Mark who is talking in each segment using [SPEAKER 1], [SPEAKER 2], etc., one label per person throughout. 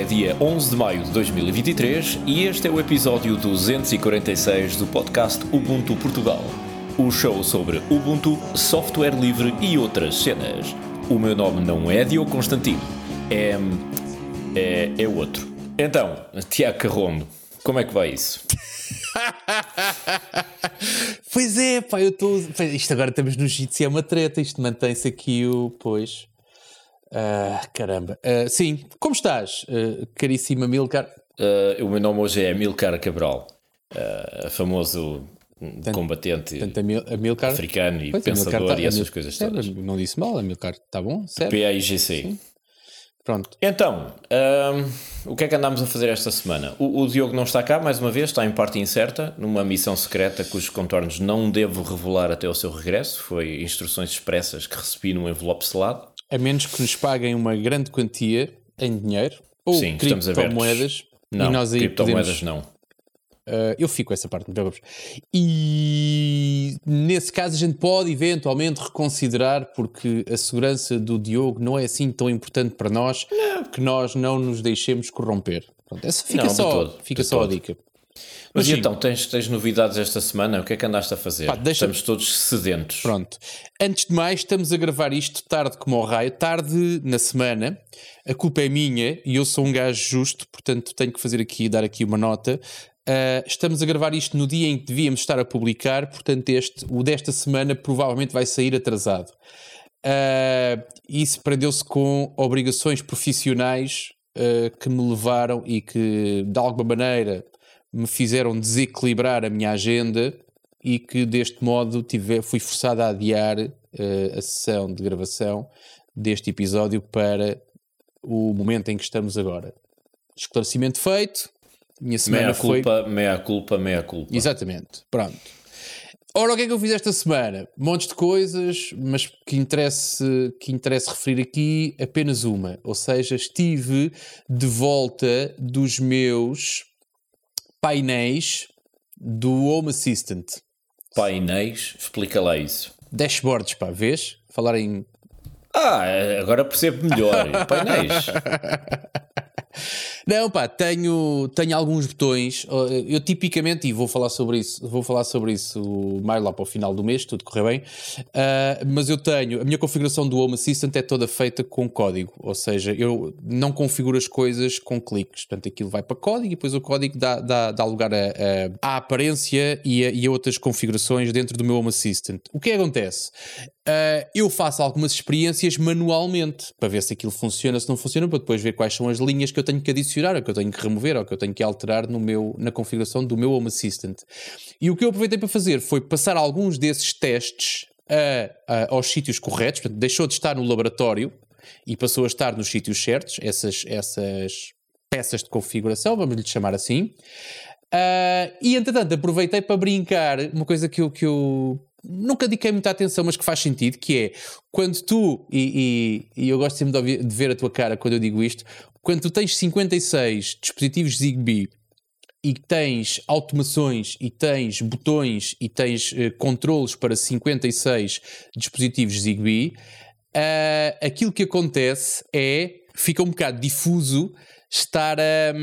[SPEAKER 1] é dia 11 de maio de 2023 e este é o episódio 246 do podcast Ubuntu Portugal. O show sobre Ubuntu, software livre e outras cenas. O meu nome não é Diogo Constantino, é outro. Então, Tiago Carrondo, como é que vai isso?
[SPEAKER 2] Pois é, pá, eu estou... Isto agora estamos no Jitsi, é uma treta, isto mantém-se aqui o... Pois... caramba. Sim, como estás, caríssima Amilcar?
[SPEAKER 1] O meu nome hoje é Amilcar Cabral, famoso combatente
[SPEAKER 2] Amilcar,
[SPEAKER 1] africano e pensador e essas coisas todas.
[SPEAKER 2] Não disse mal, Amilcar, está bom? Certo?
[SPEAKER 1] PAIGC.
[SPEAKER 2] Sim. Pronto.
[SPEAKER 1] Então, o que é que andámos a fazer esta semana? O Diogo não está cá, mais uma vez, está em parte incerta, numa missão secreta cujos contornos não devo revelar até ao seu regresso. Foi instruções expressas que recebi num envelope selado.
[SPEAKER 2] A menos que nos paguem uma grande quantia em dinheiro ou
[SPEAKER 1] sim,
[SPEAKER 2] criptomoedas.
[SPEAKER 1] Não,
[SPEAKER 2] e nós aí
[SPEAKER 1] criptomoedas
[SPEAKER 2] podemos...
[SPEAKER 1] não.
[SPEAKER 2] Eu fico com essa parte, não te preocupes. E nesse caso a gente pode eventualmente reconsiderar, porque a segurança do Diogo não é assim tão importante para nós, que nós não nos deixemos corromper. Pronto, essa fica só a dica.
[SPEAKER 1] Mas e então, tens novidades esta semana? O que é que andaste a fazer? Estamos todos sedentos.
[SPEAKER 2] Pronto. Antes de mais, estamos a gravar isto tarde como ao raio, tarde na semana. A culpa é minha e eu sou um gajo justo, portanto tenho que dar aqui uma nota. Estamos a gravar isto no dia em que devíamos estar a publicar, portanto o desta semana provavelmente vai sair atrasado. Isso prendeu-se com obrigações profissionais que me levaram e que de alguma maneira me fizeram desequilibrar a minha agenda e que deste modo fui forçado a adiar a sessão de gravação deste episódio para o momento em que estamos agora. Esclarecimento feito. Minha semana
[SPEAKER 1] meia culpa.
[SPEAKER 2] Exatamente, pronto. Ora, o que é que eu fiz esta semana? Montes de coisas, mas que interessa referir aqui apenas uma. Ou seja, estive de volta dos meus painéis do Home Assistant.
[SPEAKER 1] Painéis? Explica lá isso.
[SPEAKER 2] Dashboards, pá, vês? Falar em...
[SPEAKER 1] agora percebo melhor. Painéis.
[SPEAKER 2] Não, pá, tenho alguns botões. Eu tipicamente, e vou falar sobre isso mais lá para o final do mês, tudo correr bem, mas a minha configuração do Home Assistant é toda feita com código, ou seja, eu não configuro as coisas com cliques, portanto aquilo vai para código e depois o código dá lugar à aparência e a outras configurações dentro do meu Home Assistant. O que é que acontece? Eu faço algumas experiências manualmente para ver se aquilo funciona, se não funciona, para depois ver quais são as linhas que eu tenho que adicionar, ou que eu tenho que remover, ou que eu tenho que alterar na configuração do meu Home Assistant. E o que eu aproveitei para fazer foi passar alguns desses testes aos sítios corretos, portanto, deixou de estar no laboratório e passou a estar nos sítios certos, essas peças de configuração, vamos lhe chamar assim. E entretanto aproveitei para brincar, uma coisa que eu nunca dediquei muita atenção, mas que faz sentido, que é quando tu, e eu gosto sempre de ver a tua cara quando eu digo isto, quando tu tens 56 dispositivos Zigbee e tens automações e tens botões e tens controles para 56 dispositivos Zigbee, aquilo que acontece fica um bocado difuso estar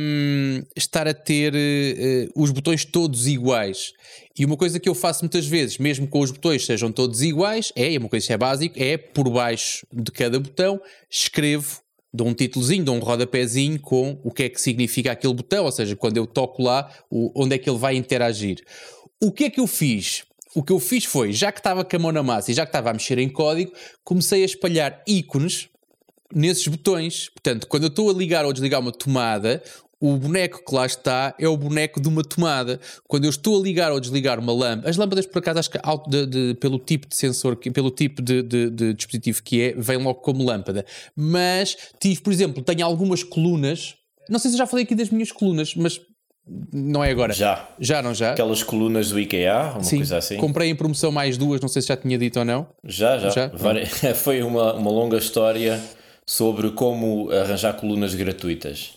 [SPEAKER 2] a ter os botões todos iguais. E uma coisa que eu faço muitas vezes, mesmo com os botões sejam todos iguais, uma coisa que é básico, por baixo de cada botão escrevo, dou um títulozinho, dou um rodapézinho com o que é que significa aquele botão, ou seja, quando eu toco lá, onde é que ele vai interagir. O que é que eu fiz? O que eu fiz foi, já que estava com a mão na massa e já que estava a mexer em código, comecei a espalhar ícones nesses botões. Portanto, quando eu estou a ligar ou desligar uma tomada, o boneco que lá está é o boneco de uma tomada. Quando eu estou a ligar ou desligar uma lâmpada, as lâmpadas, por acaso, acho que pelo tipo de sensor, pelo tipo de dispositivo que vem logo como lâmpada. Mas por exemplo, tenho algumas colunas. Não sei se eu já falei aqui das minhas colunas, mas não é agora.
[SPEAKER 1] Já. Aquelas colunas do IKEA, coisa assim.
[SPEAKER 2] Comprei em promoção mais 2, não sei se já tinha dito ou não.
[SPEAKER 1] Já. Foi uma longa história sobre como arranjar colunas gratuitas.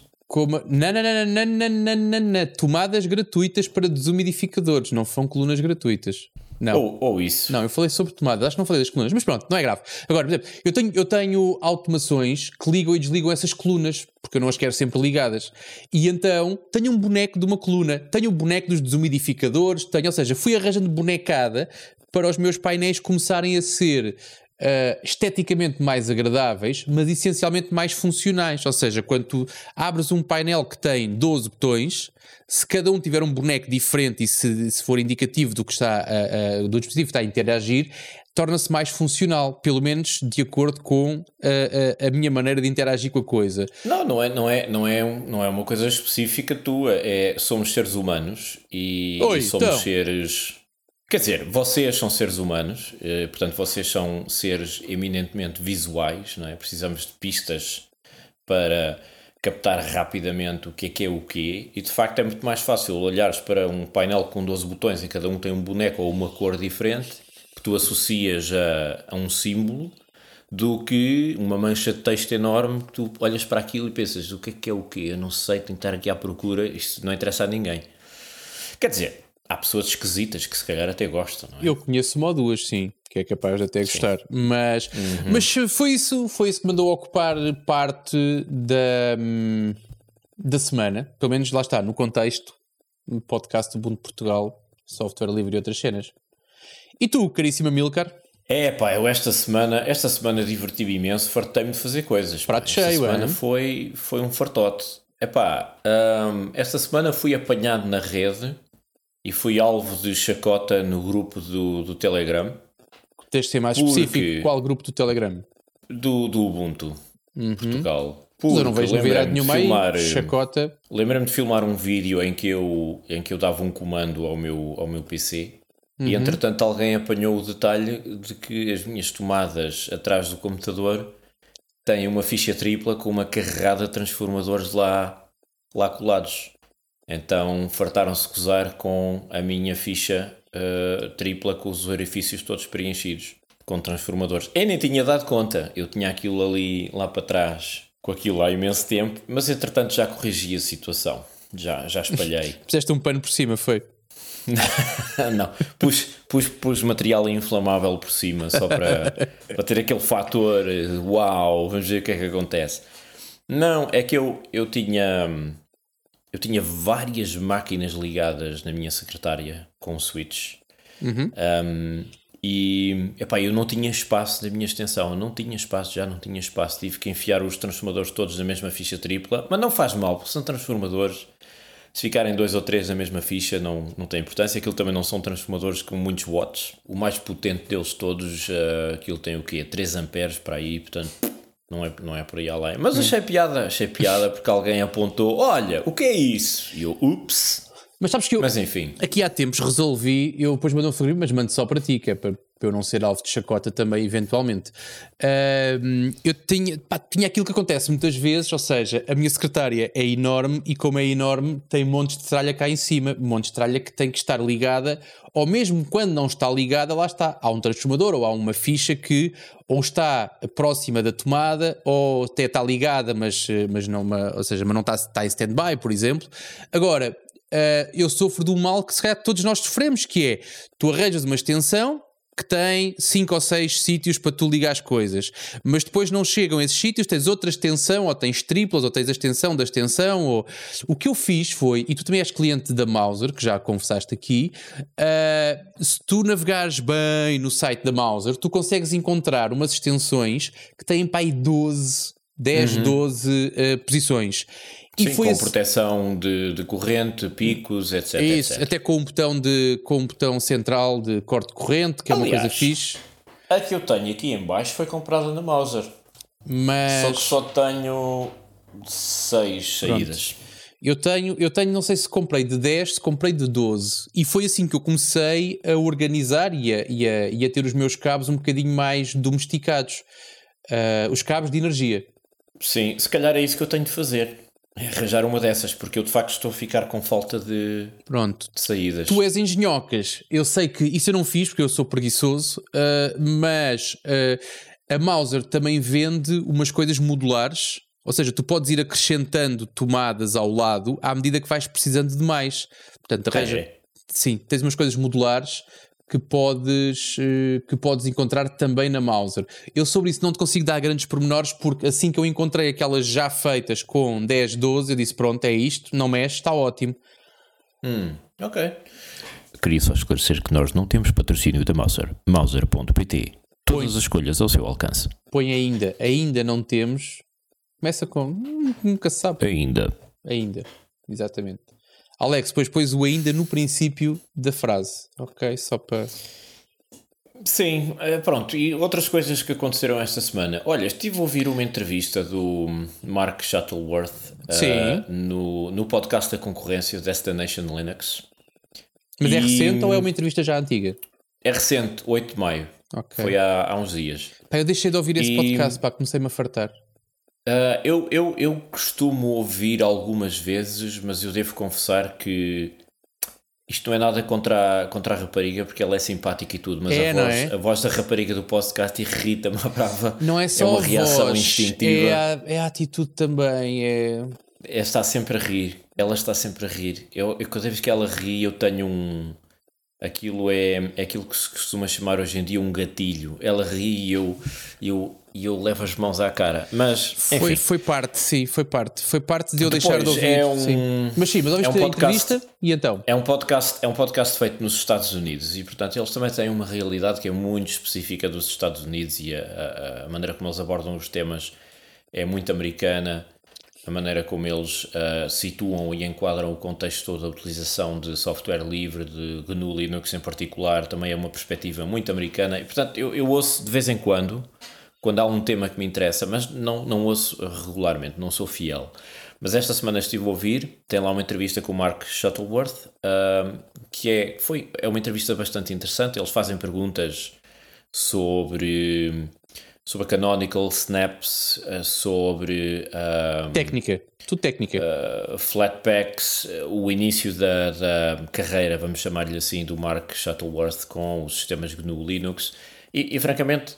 [SPEAKER 2] Não. Tomadas gratuitas para desumidificadores, não são colunas gratuitas. Não.
[SPEAKER 1] Ou isso.
[SPEAKER 2] Não, eu falei sobre tomadas, acho que não falei das colunas, mas pronto, não é grave. Agora, por exemplo, eu tenho automações que ligam e desligam essas colunas, porque eu não as quero sempre ligadas. E então, tenho um boneco de uma coluna, tenho o boneco dos desumidificadores, ou seja, fui arranjando bonecada para os meus painéis começarem a ser esteticamente mais agradáveis, mas essencialmente mais funcionais. Ou seja, quando tu abres um painel que tem 12 botões, se cada um tiver um boneco diferente e se for indicativo do que está do dispositivo que está a interagir, torna-se mais funcional, pelo menos de acordo com a minha maneira de interagir com a coisa.
[SPEAKER 1] Não é uma coisa específica tua, somos seres humanos e somos seres... Quer dizer, vocês são seres humanos, portanto vocês são seres eminentemente visuais, não é? Precisamos de pistas para captar rapidamente o que é o quê, e de facto é muito mais fácil olhares para um painel com 12 botões e cada um tem um boneco ou uma cor diferente que tu associas a um símbolo, do que uma mancha de texto enorme que tu olhas para aquilo e pensas, o que é o quê? Eu não sei, tenho que estar aqui à procura, isto não interessa a ninguém. Quer dizer... Há pessoas esquisitas que se calhar até gostam, não é?
[SPEAKER 2] Eu conheço uma ou duas, sim, que é capaz de até gostar. Mas foi isso que mandou ocupar parte da semana. Pelo menos lá está, no contexto do podcast do Ubuntu Portugal, software livre e outras cenas. E tu, caríssima Milcar?
[SPEAKER 1] Eu esta semana diverti-me imenso, fartei-me de fazer coisas.
[SPEAKER 2] Prato cheio,
[SPEAKER 1] esta semana foi um fartote. Esta semana fui apanhado na rede e fui alvo de chacota no grupo do Telegram.
[SPEAKER 2] Tens de ser mais específico. Qual grupo do Telegram?
[SPEAKER 1] Do Ubuntu Portugal.
[SPEAKER 2] Mas eu não vejo novidade nenhuma aí. Chacota.
[SPEAKER 1] Lembrei-me de filmar um vídeo em que eu dava um comando ao meu PC e entretanto alguém apanhou o detalhe de que as minhas tomadas atrás do computador têm uma ficha tripla com uma carregada de transformadores lá colados. Então fartaram-se gozar com a minha ficha tripla com os orifícios todos preenchidos com transformadores. Eu nem tinha dado conta, eu tinha aquilo ali lá para trás com aquilo há imenso tempo, mas entretanto já corrigi a situação, já espalhei.
[SPEAKER 2] Puseste um pano por cima, foi?
[SPEAKER 1] Não, pus material inflamável por cima só para ter aquele fator uau, vamos ver o que é que acontece. Não, é que eu tinha várias máquinas ligadas na minha secretária com switch. Eu não tinha espaço na minha extensão, já não tinha espaço, tive que enfiar os transformadores todos na mesma ficha tripla, mas não faz mal, porque são transformadores, se ficarem 2 ou 3 na mesma ficha não tem importância, aquilo também não são transformadores com muitos watts, o mais potente deles todos, aquilo tem o quê? 3 amperes para aí, portanto... Não é por aí além. Mas achei piada porque alguém apontou, olha, o que é isso? E eu, ups.
[SPEAKER 2] Mas sabes que
[SPEAKER 1] mas enfim.
[SPEAKER 2] Aqui há tempos resolvi, eu depois mando um fotografia, mas mando só para ti, que é para eu não ser alvo de chacota também, eventualmente. Eu tinha aquilo que acontece muitas vezes, ou seja, a minha secretária é enorme e como é enorme tem montes de tralha cá em cima, montes de tralha que tem que estar ligada, ou mesmo quando não está ligada, lá está, há um transformador ou há uma ficha que ou está próxima da tomada ou até está ligada, mas não está em stand-by, por exemplo. Agora, eu sofro do mal que se calhar todos nós sofremos, que é, tu arranjas uma extensão que tem 5 ou 6 sítios para tu ligar as coisas, mas depois não chegam a esses sítios, tens outra extensão, ou tens triplas, ou tens a extensão da extensão, ou... O que eu fiz foi, e tu também és cliente da Mouser, que já confessaste aqui, se tu navegares bem no site da Mouser, tu consegues encontrar umas extensões que têm para aí 12 posições.
[SPEAKER 1] E sim, com proteção de corrente, picos, etc.
[SPEAKER 2] Isso,
[SPEAKER 1] etc.
[SPEAKER 2] Até com um botão central de corte de corrente, que é uma coisa fixe.
[SPEAKER 1] A que eu tenho aqui em baixo foi comprada na Mouser.
[SPEAKER 2] Mas...
[SPEAKER 1] Só que só tenho 6 saídas.
[SPEAKER 2] Eu tenho, não sei se comprei de 10, se comprei de 12. E foi assim que eu comecei a organizar e a ter os meus cabos um bocadinho mais domesticados. Os cabos de energia.
[SPEAKER 1] Sim, se calhar é isso que eu tenho de fazer. É arranjar uma dessas, porque eu de facto estou a ficar com falta de saídas.
[SPEAKER 2] Tu és engenhocas. Eu sei que isso eu não fiz porque eu sou preguiçoso, mas a Mouser também vende umas coisas modulares. Ou seja, tu podes ir acrescentando tomadas ao lado à medida que vais precisando de mais. Portanto, sim, tens umas coisas modulares que podes encontrar também na Mauser. Eu sobre isso não te consigo dar grandes pormenores, porque assim que eu encontrei aquelas já feitas com 10, 12, eu disse pronto, é isto, não mexe, está ótimo.
[SPEAKER 1] Ok. Queria só esclarecer que nós não temos patrocínio da Mauser. Mauser.pt. Todas as escolhas ao seu alcance.
[SPEAKER 2] Põe ainda não temos. Começa com nunca se sabe. Ainda, exatamente. Alex, depois pões o ainda no princípio da frase, ok? Só para...
[SPEAKER 1] Sim, pronto. E outras coisas que aconteceram esta semana. Olha, estive a ouvir uma entrevista do Mark Shuttleworth no podcast da concorrência Destination Linux.
[SPEAKER 2] Mas é recente ou é uma entrevista já antiga?
[SPEAKER 1] É recente, 8 de maio.
[SPEAKER 2] Okay.
[SPEAKER 1] Foi há uns dias.
[SPEAKER 2] Eu deixei de ouvir esse podcast, comecei-me a fartar.
[SPEAKER 1] Eu costumo ouvir algumas vezes, mas eu devo confessar que isto não é nada contra a rapariga, porque ela é simpática e tudo, mas a voz da rapariga do podcast irrita-me à brava.
[SPEAKER 2] Não é só
[SPEAKER 1] uma reação
[SPEAKER 2] voz,
[SPEAKER 1] instintiva.
[SPEAKER 2] É a atitude também.
[SPEAKER 1] Está sempre a rir. Ela está sempre a rir. Eu cada vez que ela ri, eu tenho aquilo é aquilo que se costuma chamar hoje em dia um gatilho. Ela ri e eu levo as mãos à cara. Mas
[SPEAKER 2] foi parte de eu
[SPEAKER 1] depois,
[SPEAKER 2] deixar de ouvir. Mas ouviste a entrevista e então?
[SPEAKER 1] É um podcast feito nos Estados Unidos e, portanto, eles também têm uma realidade que é muito específica dos Estados Unidos e a maneira como eles abordam os temas é muito americana. A maneira como eles situam e enquadram o contexto todo da utilização de software livre, de GNU Linux em particular, também é uma perspectiva muito americana. E, portanto, eu ouço de vez em quando há um tema que me interessa, mas não ouço regularmente, não sou fiel. Mas esta semana estive a ouvir, tem lá uma entrevista com o Mark Shuttleworth, que é uma entrevista bastante interessante. Eles fazem perguntas sobre a Canonical, Snaps, sobre
[SPEAKER 2] tudo técnica.
[SPEAKER 1] Flatpaks, o início da carreira, vamos chamar-lhe assim, do Mark Shuttleworth com os sistemas GNU Linux e francamente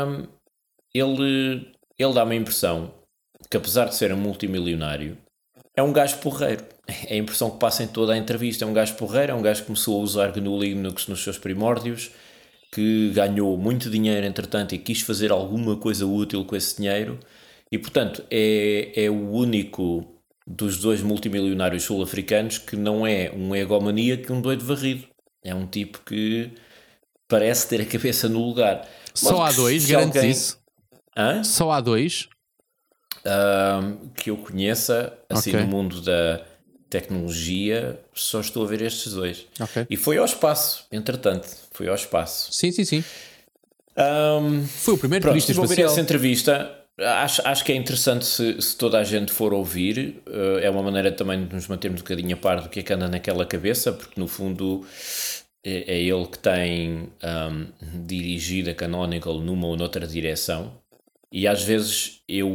[SPEAKER 1] ele dá-me a impressão que, apesar de ser um multimilionário, é um gajo porreiro. É a impressão que passa em toda a entrevista. É um gajo porreiro, é um gajo que começou a usar GNU Linux nos seus primórdios, que ganhou muito dinheiro entretanto e quis fazer alguma coisa útil com esse dinheiro e, portanto, é o único dos dois multimilionários sul-africanos que não é um egomaníaco, um doido varrido. É um tipo que parece ter a cabeça no lugar.
[SPEAKER 2] Só há dois, garantes isso?
[SPEAKER 1] Hã?
[SPEAKER 2] Só há dois?
[SPEAKER 1] Que eu conheça, assim, no mundo da tecnologia, só estou a ver estes dois. E foi ao espaço, entretanto. Foi ao espaço.
[SPEAKER 2] Sim. Foi o primeiro turista espacial.
[SPEAKER 1] Vou ver essa entrevista. Acho que é interessante se toda a gente for ouvir. É uma maneira também de nos mantermos um bocadinho a par do que é que anda naquela cabeça, porque no fundo é ele que tem dirigido a Canonical numa ou noutra direção. E às vezes eu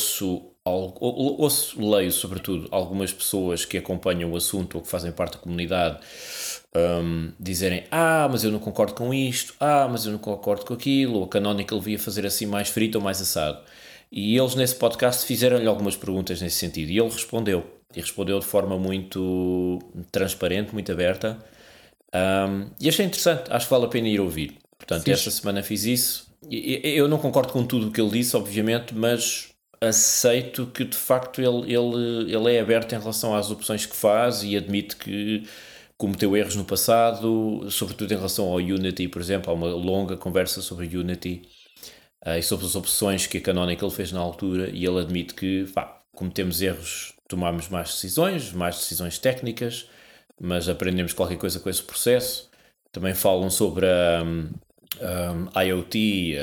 [SPEAKER 1] leio sobretudo algumas pessoas que acompanham o assunto ou que fazem parte da comunidade dizerem, mas eu não concordo com isto, mas eu não concordo com aquilo, ou a Canonical devia fazer assim mais frito ou mais assado. E eles nesse podcast fizeram-lhe algumas perguntas nesse sentido e ele respondeu de forma muito transparente, muito aberta, e achei interessante, acho que vale a pena ir ouvir. Portanto, esta semana fiz isso. Eu não concordo com tudo o que ele disse, obviamente, mas aceito que de facto ele é aberto em relação às opções que faz e admite que cometeu erros no passado, sobretudo em relação ao Unity, por exemplo. Há uma longa conversa sobre Unity e sobre as opções que a Canonical fez na altura, e ele admite que cometemos erros, tomámos mais decisões técnicas, mas aprendemos qualquer coisa com esse processo. Também falam sobre a IoT,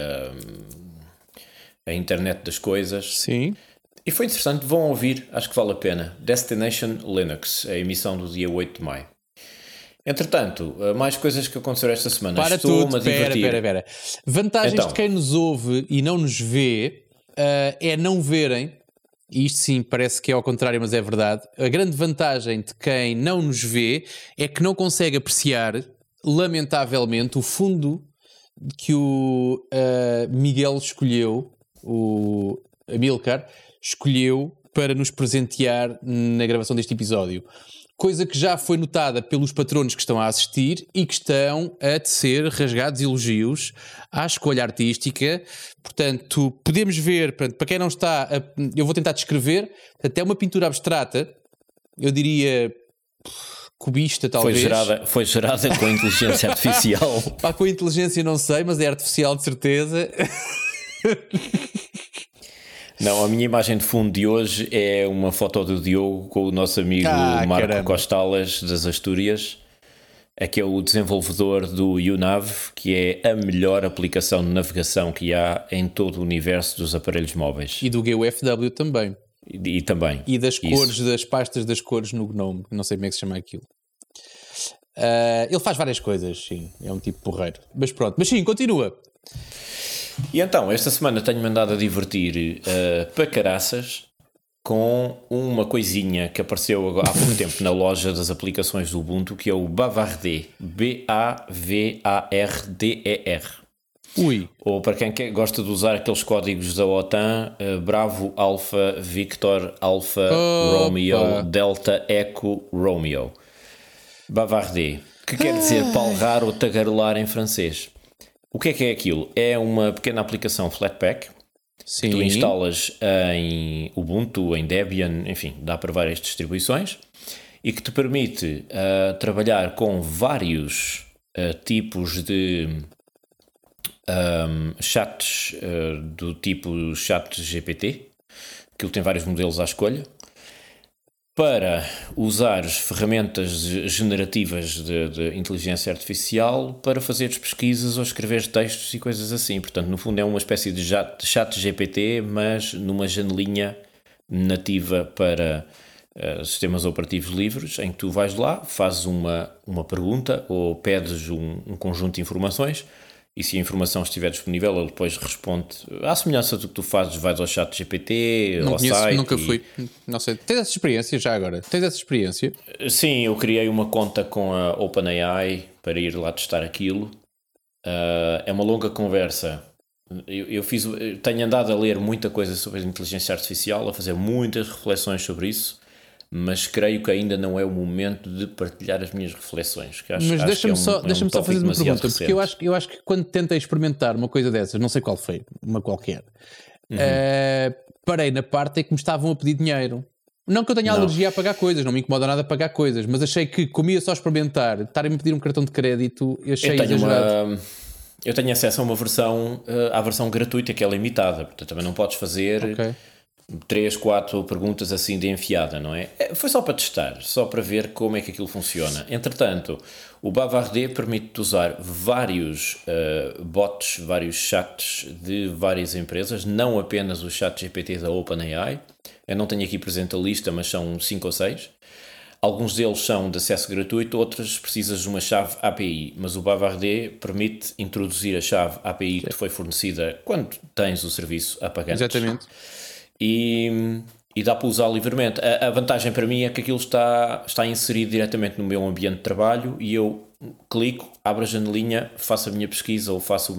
[SPEAKER 1] a internet das coisas.
[SPEAKER 2] Sim.
[SPEAKER 1] E foi interessante, vão ouvir, acho que vale a pena. Destination Linux, a emissão do dia 8 de maio. Entretanto, mais coisas que aconteceram esta semana.
[SPEAKER 2] Estou-me a divertir. Espera. Vantagens de quem nos ouve e não nos vê é não verem, e isto sim parece que é ao contrário, mas é verdade. A grande vantagem de quem não nos vê é que não consegue apreciar, lamentavelmente, o fundo que o Miguel escolheu, o Amilcar escolheu para nos presentear na gravação deste episódio. coisa que já foi notada pelos patronos que estão a assistir e que estão a tecer rasgados elogios à escolha artística. Portanto, podemos ver, para quem não está, eu vou tentar descrever, até uma pintura abstrata, eu diria cubista talvez.
[SPEAKER 1] Foi gerada com inteligência artificial.
[SPEAKER 2] Pá, com inteligência não sei, mas é artificial de certeza.
[SPEAKER 1] Não, a minha imagem de fundo de hoje é uma foto do Diogo com o nosso amigo Marco
[SPEAKER 2] caramba.
[SPEAKER 1] Costales das Astúrias, que é o desenvolvedor do YouNav, que é a melhor aplicação de navegação que há em todo o universo dos aparelhos móveis.
[SPEAKER 2] E do GUFW também.
[SPEAKER 1] E também.
[SPEAKER 2] E das cores, das pastas das cores no Gnome, não sei como é que se chama aquilo. Ele faz várias coisas, sim, é um tipo porreiro. Mas pronto, mas sim, continua.
[SPEAKER 1] E então, esta semana tenho-me andado a divertir para caraças com uma coisinha que apareceu há pouco tempo na loja das aplicações do Ubuntu, que é o Bavarder. B-A-V-A-R-D-E-R.
[SPEAKER 2] Ui.
[SPEAKER 1] Ou para quem gosta de usar aqueles códigos da OTAN, Bravo, Alpha, Victor, Alpha, Romeo, Delta, Echo, Romeo. Bavarder, que quer dizer palrar ou tagarelar em francês. O que é aquilo? É uma pequena aplicação Flatpak.
[SPEAKER 2] Sim.
[SPEAKER 1] Que tu instalas em Ubuntu, em Debian, enfim, dá para várias distribuições, e que te permite trabalhar com vários tipos de chats do tipo chat GPT, que ele tem vários modelos à escolha, para usar ferramentas generativas de inteligência artificial para fazeres pesquisas ou escrever textos e coisas assim. Portanto, no fundo é uma espécie de chat GPT, mas numa janelinha nativa para sistemas operativos livres, em que tu vais lá, fazes uma pergunta ou pedes um conjunto de informações, e se a informação estiver disponível, ele depois responde à semelhança do que tu fazes, vais ao chat GPT,
[SPEAKER 2] não
[SPEAKER 1] ao
[SPEAKER 2] conheço,
[SPEAKER 1] site.
[SPEAKER 2] Nunca fui, não sei. Tens essa experiência já agora? Tens essa experiência?
[SPEAKER 1] Sim, eu criei uma conta com a OpenAI para ir lá testar aquilo. É uma longa conversa. Eu tenho andado a ler muita coisa sobre a inteligência artificial, a fazer muitas reflexões sobre isso, mas creio que ainda não é o momento de partilhar as minhas reflexões.
[SPEAKER 2] Mas deixa-me só fazer uma pergunta, porque eu acho que quando tentei experimentar uma coisa dessas, não sei qual foi, uma qualquer, parei na parte em que me estavam a pedir dinheiro. Não que eu tenha alergia a pagar coisas, não me incomoda nada a pagar coisas, mas achei que, como ia só experimentar, estarem-me a pedir um cartão de crédito, eu achei exagerado.
[SPEAKER 1] Eu tenho acesso a uma versão, à versão gratuita, que é limitada, portanto também não podes fazer...
[SPEAKER 2] Okay.
[SPEAKER 1] 3, 4 perguntas assim de enfiada, não é? Foi só para testar, só para ver como é que aquilo funciona. Entretanto, o Bavarder permite-te usar vários bots, vários chats de várias empresas, não apenas o chat GPT da OpenAI. Eu não tenho aqui presente a lista, mas são 5 ou 6. Alguns deles são de acesso gratuito, outros precisas de uma chave API, mas o Bavarder permite introduzir a chave API que te foi fornecida quando tens o serviço a pagar.
[SPEAKER 2] Exatamente.
[SPEAKER 1] E dá para usar livremente. A vantagem para mim é que aquilo está inserido diretamente no meu ambiente de trabalho e eu clico, abro a janelinha, faço a minha pesquisa ou faço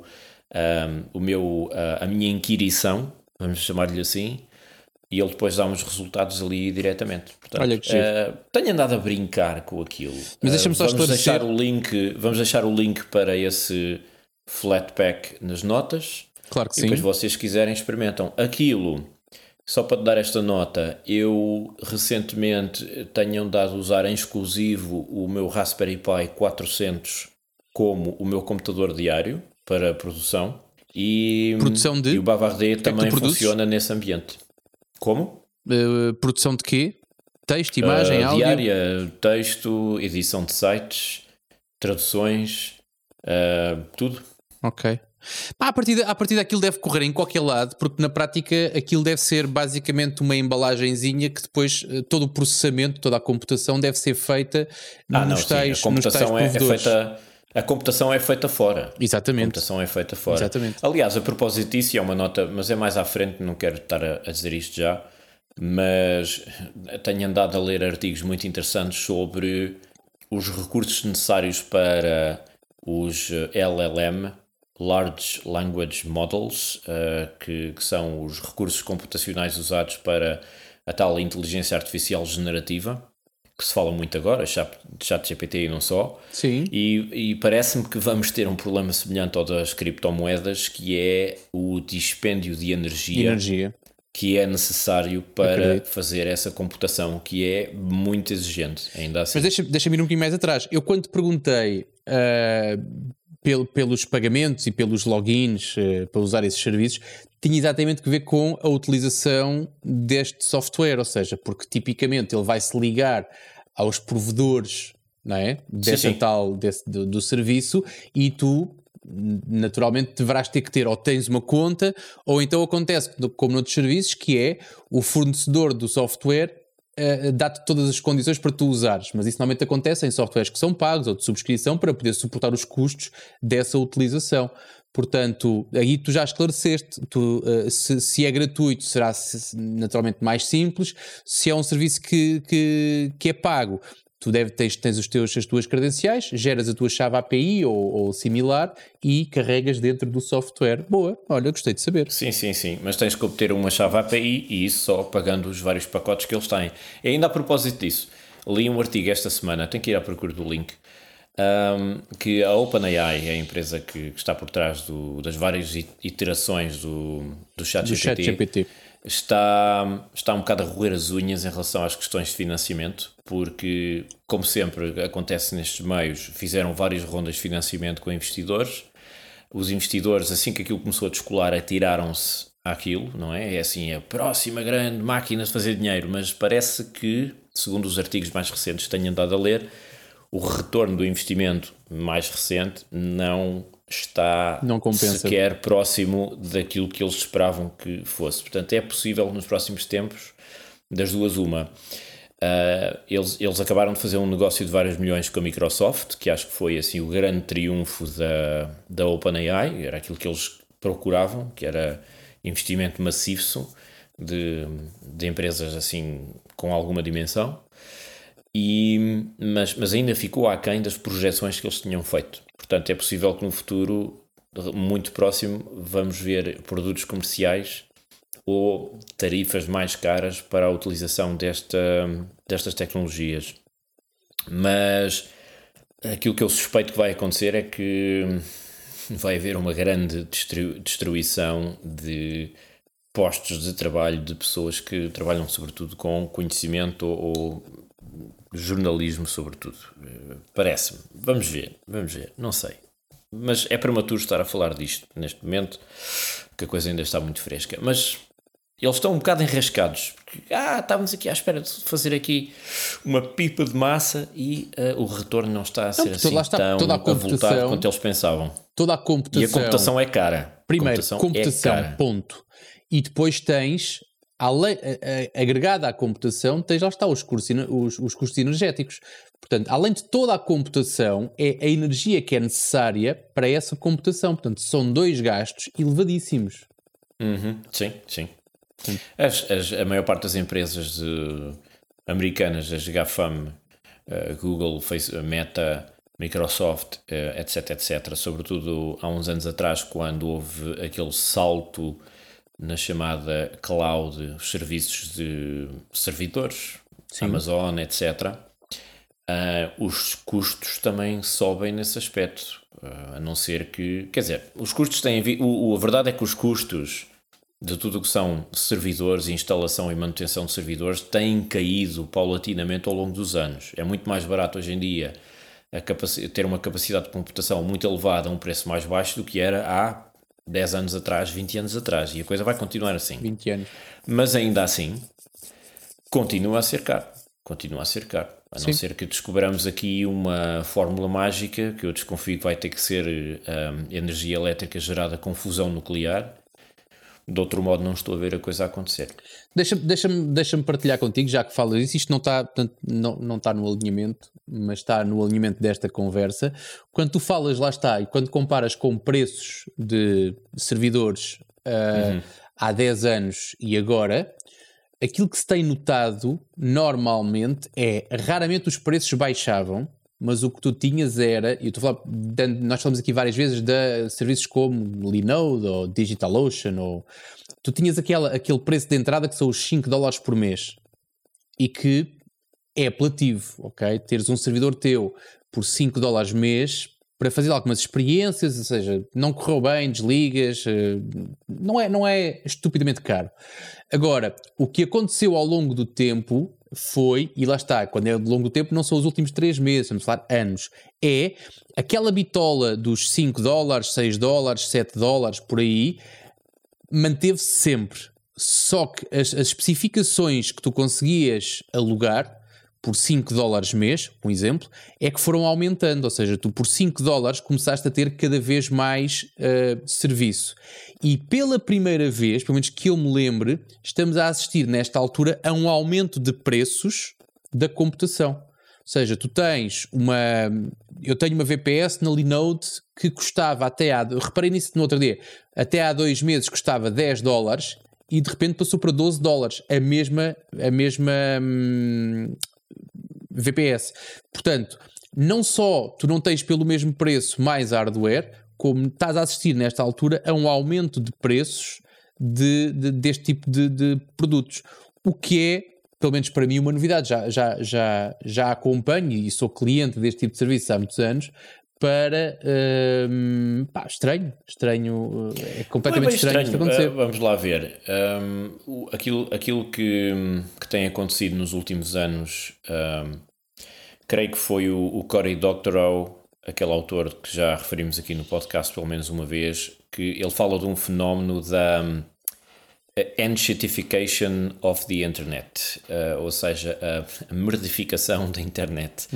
[SPEAKER 1] a minha inquirição, vamos chamar-lhe assim, e ele depois dá-me os resultados ali diretamente. Portanto,
[SPEAKER 2] olha que
[SPEAKER 1] tenho andado a brincar com aquilo.
[SPEAKER 2] Mas deixa-me só esclarecer.
[SPEAKER 1] Vamos deixar o link para esse Flatpak nas notas.
[SPEAKER 2] Claro que
[SPEAKER 1] e
[SPEAKER 2] sim.
[SPEAKER 1] depois vocês, se quiserem, experimentam aquilo. Só para te dar esta nota, eu recentemente tenho andado a usar em exclusivo o meu Raspberry Pi 400 como o meu computador diário para produção. E o Bavarder também funciona nesse ambiente. Como?
[SPEAKER 2] Produção de quê? Texto, imagem, áudio?
[SPEAKER 1] Diária, texto, edição de sites, traduções, tudo.
[SPEAKER 2] Ok. A partir daquilo deve correr em qualquer lado, porque na prática aquilo deve ser basicamente uma embalagenzinha que depois todo o processamento, toda a computação deve ser feita nos tais provedores.
[SPEAKER 1] A computação é feita fora.
[SPEAKER 2] Exatamente.
[SPEAKER 1] A computação é feita fora.
[SPEAKER 2] Exatamente.
[SPEAKER 1] Aliás, a propósito disso, e é uma nota, mas é mais à frente, não quero estar a dizer isto já, mas tenho andado a ler artigos muito interessantes sobre os recursos necessários para os LLM, Large Language Models, que são os recursos computacionais usados para a tal inteligência artificial generativa. que se fala muito agora, ChatGPT e não só.
[SPEAKER 2] Sim.
[SPEAKER 1] E parece-me que vamos ter um problema semelhante ao das criptomoedas, que é o dispêndio de energia. Que é necessário para fazer essa computação, que é muito exigente, ainda assim.
[SPEAKER 2] Mas deixa-me ir um bocadinho mais atrás. Eu quando te perguntei pelos pagamentos e pelos logins para usar esses serviços, tinha exatamente que ver com a utilização deste software, ou seja, porque tipicamente ele vai se ligar aos provedores, não é? Do serviço, e tu naturalmente deverás ter que ter, ou tens uma conta, ou então acontece como noutros serviços, que é o fornecedor do software dá-te todas as condições para tu usares, mas isso normalmente acontece em softwares que são pagos ou de subscrição para poder suportar os custos dessa utilização. Portanto, aí tu já esclareceste, se é gratuito será naturalmente mais simples, se é um serviço que é pago, tu tens as tuas credenciais, geras a tua chave API ou similar e carregas dentro do software. Boa, olha, gostei de saber.
[SPEAKER 1] Sim, mas tens que obter uma chave API e isso só pagando os vários pacotes que eles têm. E ainda a propósito disso, li um artigo esta semana, tenho que ir à procura do link, que a OpenAI, a empresa que está por trás das várias iterações do ChatGPT, está um bocado a roer as unhas em relação às questões de financiamento, porque, como sempre acontece nestes meios, fizeram várias rondas de financiamento com investidores. Os investidores, assim que aquilo começou a descolar, atiraram-se àquilo, não é? É assim, a próxima grande máquina de fazer dinheiro, mas parece que, segundo os artigos mais recentes que tenho andado a ler, o retorno do investimento mais recente não está sequer próximo daquilo que eles esperavam que fosse. Portanto, é possível nos próximos tempos, das duas uma. Eles acabaram de fazer um negócio de vários milhões com a Microsoft, que acho que foi assim o grande triunfo da OpenAI, era aquilo que eles procuravam, que era investimento maciço de empresas assim com alguma dimensão. Mas ainda ficou aquém das projeções que eles tinham feito. Portanto, é possível que no futuro muito próximo vamos ver produtos comerciais ou tarifas mais caras para a utilização destas tecnologias. Mas aquilo que eu suspeito que vai acontecer é que vai haver uma grande destruição de postos de trabalho de pessoas que trabalham sobretudo com conhecimento ou jornalismo sobretudo. Parece-me. Vamos ver, não sei. Mas é prematuro estar a falar disto neste momento, porque a coisa ainda está muito fresca. Mas eles estão um bocado enrascados. Porque, estávamos aqui à espera de fazer aqui uma pipa de massa e o retorno não está a ser assim tão avultado quanto eles pensavam.
[SPEAKER 2] Toda a computação.
[SPEAKER 1] E a computação é cara.
[SPEAKER 2] Primeiro, computação, ponto. E depois tens, agregada à computação, tens lá está os custos energéticos. Portanto, além de toda a computação, é a energia que é necessária para essa computação. Portanto, são dois gastos elevadíssimos.
[SPEAKER 1] Sim. A maior parte das empresas americanas, as GAFAM, Google, Meta, Microsoft, etc., sobretudo há uns anos atrás, quando houve aquele salto na chamada cloud, os serviços de servidores, sim. Amazon, etc., os custos também sobem nesse aspecto, a não ser que... Quer dizer, os custos têm... A verdade é que os custos de tudo o que são servidores, instalação e manutenção de servidores têm caído paulatinamente ao longo dos anos. É muito mais barato hoje em dia ter uma capacidade de computação muito elevada a um preço mais baixo do que era há 10 anos atrás, 20 anos atrás, e a coisa vai continuar assim.
[SPEAKER 2] 20 anos.
[SPEAKER 1] Mas ainda assim, continua a ser caro. A não ser que descobramos aqui uma fórmula mágica, que eu desconfio que vai ter que ser energia elétrica gerada com fusão nuclear. De outro modo, não estou a ver a coisa a acontecer.
[SPEAKER 2] Deixa-me partilhar contigo, já que falas disso. Isto não está no alinhamento, mas está no alinhamento desta conversa. Quando tu falas, lá está, e quando comparas com preços de servidores há 10 anos e agora, aquilo que se tem notado normalmente raramente os preços baixavam, mas o que tu tinhas era, e eu estou a falar, nós falamos aqui várias vezes de serviços como Linode ou DigitalOcean, ou tu tinhas aquele preço de entrada que são os $5 por mês, e que é apelativo, ok? Teres um servidor teu por $5 mês para fazer algumas experiências, ou seja, não correu bem, desligas, não é estupidamente caro. Agora, o que aconteceu ao longo do tempo foi, e lá está, quando é ao longo do tempo não são os últimos 3 meses, vamos falar anos, é aquela bitola dos $5, $6, $7 por aí, manteve-se sempre. Só que as especificações que tu conseguias alugar por $5 mês, um exemplo, é que foram aumentando, ou seja, tu por $5 começaste a ter cada vez mais serviço. E pela primeira vez, pelo menos que eu me lembre, estamos a assistir nesta altura a um aumento de preços da computação. Ou seja, eu tenho uma VPS na Linode que custava reparei nisso no outro dia, até há 2 meses custava $10 e de repente passou para $12, a mesma VPS. Portanto, não só tu não tens pelo mesmo preço mais hardware, como estás a assistir nesta altura a um aumento de preços deste tipo de produtos. O que é, pelo menos para mim, uma novidade. Já acompanho e sou cliente deste tipo de serviço há muitos anos. Estranho, é completamente estranho isto acontecer.
[SPEAKER 1] Vamos lá ver. Aquilo que tem acontecido nos últimos anos, creio que foi o Cory Doctorow, aquele autor que já referimos aqui no podcast pelo menos uma vez, que ele fala de um fenómeno da enshittification of the internet, ou seja, a merdificação da internet.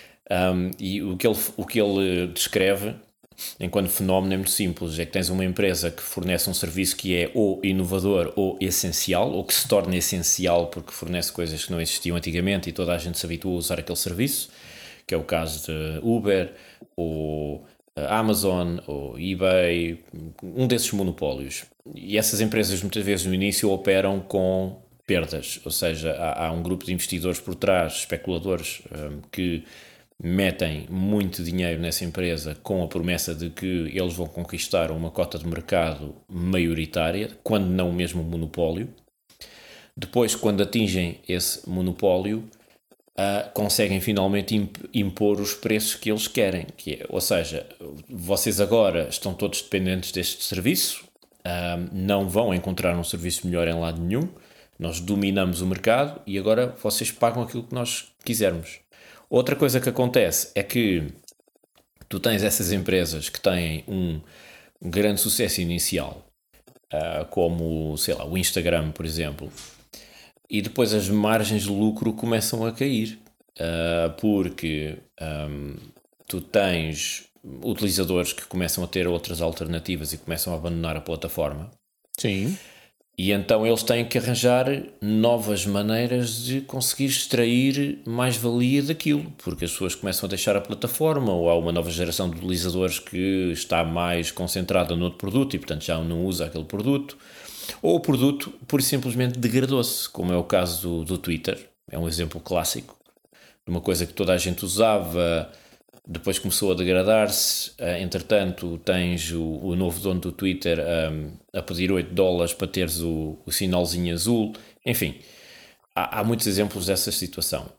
[SPEAKER 1] E o que ele descreve enquanto fenómeno é muito simples, é que tens uma empresa que fornece um serviço que é ou inovador ou essencial, ou que se torna essencial porque fornece coisas que não existiam antigamente e toda a gente se habitua a usar aquele serviço, que é o caso de Uber, ou Amazon, ou eBay, um desses monopólios. E essas empresas muitas vezes no início operam com perdas, ou seja, há um grupo de investidores por trás, especuladores, que metem muito dinheiro nessa empresa com a promessa de que eles vão conquistar uma cota de mercado maioritária, quando não mesmo um monopólio. Depois, quando atingem esse monopólio, conseguem finalmente impor os preços que eles querem. Ou seja, vocês agora estão todos dependentes deste serviço, não vão encontrar um serviço melhor em lado nenhum, nós dominamos o mercado e agora vocês pagam aquilo que nós quisermos. Outra coisa que acontece é que tu tens essas empresas que têm um grande sucesso inicial, como, sei lá, o Instagram, por exemplo, e depois as margens de lucro começam a cair, porque tu tens utilizadores que começam a ter outras alternativas e começam a abandonar a plataforma.
[SPEAKER 2] Sim.
[SPEAKER 1] E então eles têm que arranjar novas maneiras de conseguir extrair mais-valia daquilo, porque as pessoas começam a deixar a plataforma, ou há uma nova geração de utilizadores que está mais concentrada no outro produto e, portanto, já não usa aquele produto. Ou o produto, pura e simplesmente, degradou-se, como é o caso do Twitter. É um exemplo clássico de uma coisa que toda a gente usava, depois começou a degradar-se. Entretanto, tens o novo dono do Twitter a pedir $8 para teres o sinalzinho azul. Enfim, há muitos exemplos dessa situação.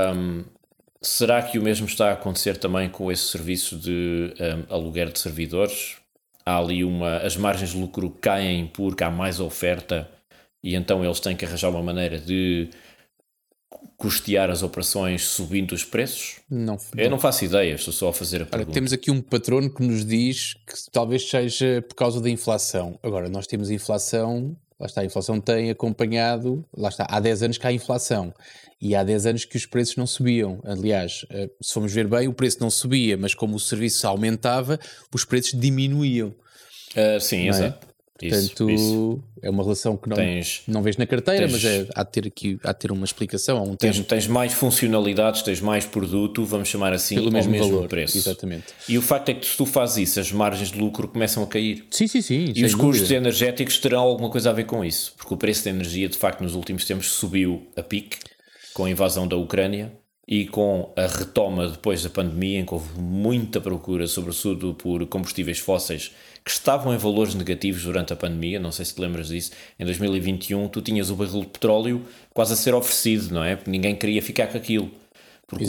[SPEAKER 1] Será que o mesmo está a acontecer também com esse serviço de aluguer de servidores? Há ali as margens de lucro caem porque há mais oferta e então eles têm que arranjar uma maneira de custear as operações subindo os preços? Eu não faço ideia, estou só a fazer a pergunta.
[SPEAKER 2] Temos aqui um patrono que nos diz que talvez seja por causa da inflação. Agora, nós temos inflação, lá está, a inflação tem acompanhado, lá está, há 10 anos que há inflação e há 10 anos que os preços não subiam. Aliás, se formos ver bem, o preço não subia, mas como o serviço aumentava, os preços diminuíam.
[SPEAKER 1] Sim, exato.
[SPEAKER 2] Portanto, isso. É uma relação que não vês na carteira, mas há de ter uma explicação.
[SPEAKER 1] Tens mais funcionalidades, tens mais produto, vamos chamar assim,
[SPEAKER 2] pelo mesmo valor,
[SPEAKER 1] preço.
[SPEAKER 2] Exatamente.
[SPEAKER 1] E o facto é que se tu fazes isso, as margens de lucro começam a cair.
[SPEAKER 2] Sim.
[SPEAKER 1] E os custos energéticos terão alguma coisa a ver com isso, porque o preço da energia, de facto, nos últimos tempos subiu a pique com a invasão da Ucrânia. e com a retoma depois da pandemia, em que houve muita procura, sobretudo por combustíveis fósseis, que estavam em valores negativos durante a pandemia, não sei se te lembras disso, em 2021 tu tinhas o barril de petróleo quase a ser oferecido, não é? Porque ninguém queria ficar com aquilo. Porque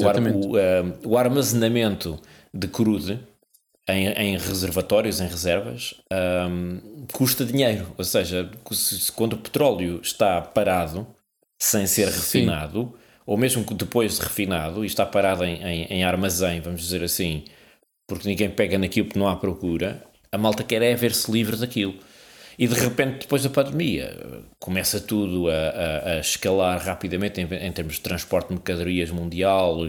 [SPEAKER 1] o armazenamento de crude em reservatórios, em reservas, custa dinheiro. Ou seja, quando o petróleo está parado, sem ser refinado, ou mesmo depois de refinado, e está parado em armazém, vamos dizer assim, porque ninguém pega naquilo porque não há procura, a malta quer é ver-se livre daquilo. E de repente, depois da pandemia, começa tudo a escalar rapidamente em termos de transporte de mercadorias mundial,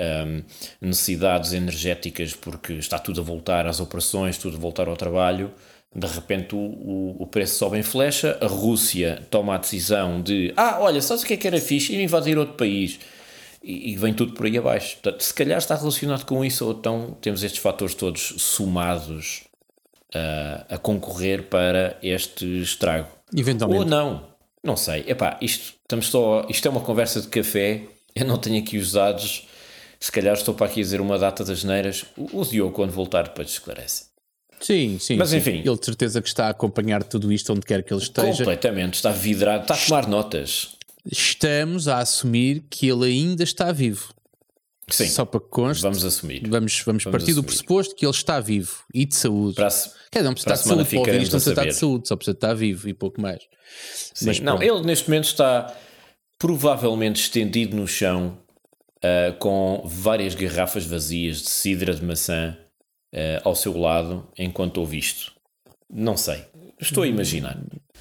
[SPEAKER 1] necessidades energéticas, porque está tudo a voltar às operações, tudo a voltar ao trabalho. De repente o preço sobe em flecha, a Rússia toma a decisão de olha, sabes o que era fixe? Ir invadir outro país. E vem tudo por aí abaixo. Portanto, se calhar está relacionado com isso, ou então temos estes fatores todos somados a concorrer para este estrago.
[SPEAKER 2] Eventualmente.
[SPEAKER 1] Ou não sei. Isto é uma conversa de café, eu não tenho aqui os dados, se calhar estou para aqui a dizer uma data das neiras. O Diogo, quando voltar, depois esclarece.
[SPEAKER 2] Sim,
[SPEAKER 1] mas enfim,
[SPEAKER 2] ele de certeza que está a acompanhar tudo isto onde quer que ele esteja.
[SPEAKER 1] Completamente, está vidrado, está a tomar notas.
[SPEAKER 2] Estamos a assumir que ele ainda está vivo.
[SPEAKER 1] Sim,
[SPEAKER 2] só para que conste,
[SPEAKER 1] vamos assumir.
[SPEAKER 2] Vamos partir do pressuposto que ele está vivo e de saúde. Não precisa de saúde, para ouvir isto não precisa estar de saúde, só precisa estar vivo e pouco mais.
[SPEAKER 1] Sim, mas ele neste momento está provavelmente estendido no chão com várias garrafas vazias de cidra de maçã ao seu lado enquanto ouve isto. Não sei, estou a imaginar.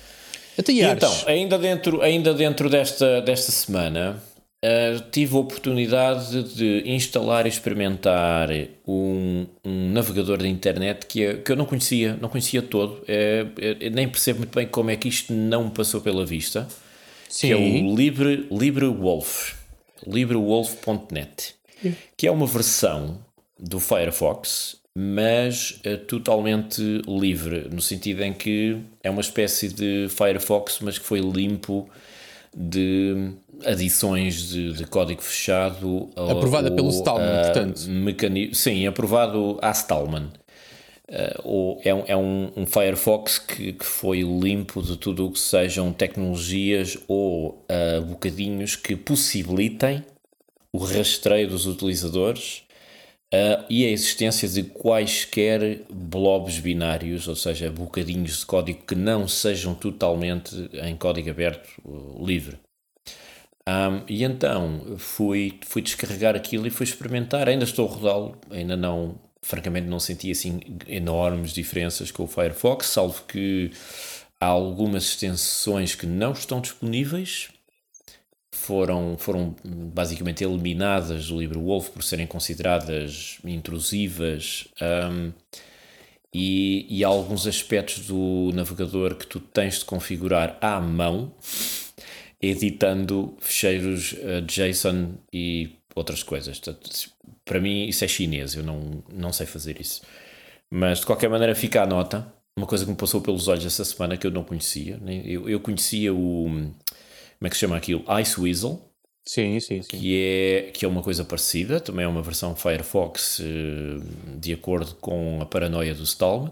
[SPEAKER 1] Então, ainda dentro desta semana, tive a oportunidade de instalar e experimentar um navegador da internet que eu não conhecia todo. Nem percebo muito bem como é que isto não me passou pela vista. Sim. Que é o LibreWolf, LibreWolf.net, que é uma versão do Firefox, mas totalmente livre, no sentido em que é uma espécie de Firefox, mas que foi limpo de adições de código fechado.
[SPEAKER 2] Aprovada pelo Stallman, portanto.
[SPEAKER 1] Sim, aprovado à Stallman. É um Firefox que foi limpo de tudo o que sejam tecnologias ou bocadinhos que possibilitem o rastreio dos utilizadores e a existência de quaisquer blobs binários, ou seja, bocadinhos de código que não sejam totalmente em código aberto, livre. E então fui descarregar aquilo e fui experimentar. Ainda estou a rodá-lo, ainda não, francamente não senti assim enormes diferenças com o Firefox, salvo que há algumas extensões que não estão disponíveis. Foram basicamente eliminadas do LibreWolf por serem consideradas intrusivas, e há alguns aspectos do navegador que tu tens de configurar à mão, editando ficheiros JSON e outras coisas. Para mim isso é chinês, eu não sei fazer isso. Mas de qualquer maneira fica a nota, uma coisa que me passou pelos olhos essa semana que eu não conhecia. Eu conhecia como é que se chama aquilo? Iceweasel.
[SPEAKER 2] Sim.
[SPEAKER 1] Que é uma coisa parecida, também é uma versão Firefox de acordo com a paranoia do Stallman.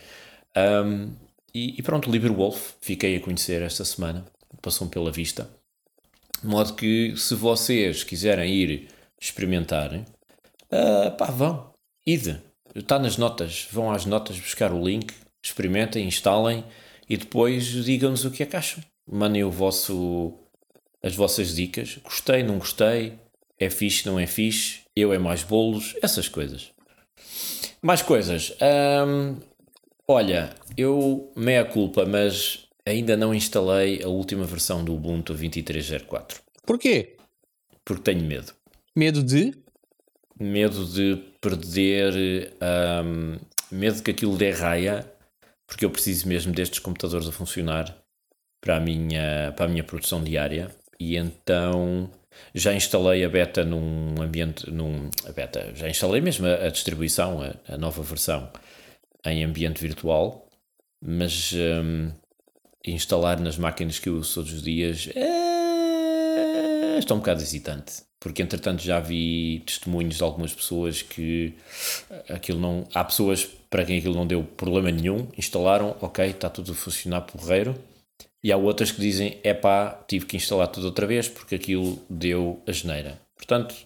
[SPEAKER 1] E pronto, LibreWolf, fiquei a conhecer esta semana, passou-me pela vista. De modo que, se vocês quiserem ir experimentar, vão, está nas notas, vão às notas buscar o link, experimentem, instalem e depois digam-nos o que é que acham. Mandem as vossas dicas. Gostei, não gostei, é fixe, não é fixe, eu é mais bolos, essas coisas. Mais coisas. Olha, eu meia culpa, mas ainda não instalei a última versão do Ubuntu 23.04.
[SPEAKER 2] Porquê?
[SPEAKER 1] Porque tenho medo.
[SPEAKER 2] Medo de?
[SPEAKER 1] Medo de perder, medo que aquilo dê raia, porque eu preciso mesmo destes computadores a funcionar para a minha produção diária, e então já instalei a beta num ambiente, já instalei mesmo a distribuição, a nova versão em ambiente virtual, mas instalar nas máquinas que eu uso todos os dias estou um bocado hesitante, porque entretanto já vi testemunhos de algumas pessoas que aquilo não... Há pessoas para quem aquilo não deu problema nenhum, instalaram, ok, está tudo a funcionar porreiro, e há outras que dizem, tive que instalar tudo outra vez porque aquilo deu asneira. Portanto,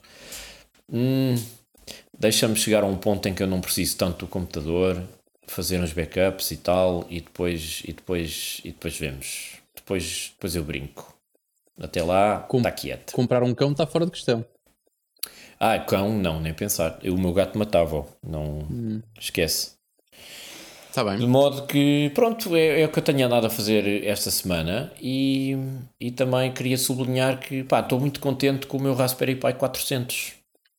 [SPEAKER 1] deixa-me chegar a um ponto em que eu não preciso tanto do computador, fazer uns backups e tal, e depois vemos. Depois eu brinco. Até lá, está quieto.
[SPEAKER 2] Comprar um cão está fora de questão.
[SPEAKER 1] Cão, não, nem pensar. O meu gato matava-o. Não, esquece.
[SPEAKER 2] Está bem.
[SPEAKER 1] De modo que, pronto, é o que eu tenho andado a fazer esta semana e também queria sublinhar que, estou muito contente com o meu Raspberry Pi 400.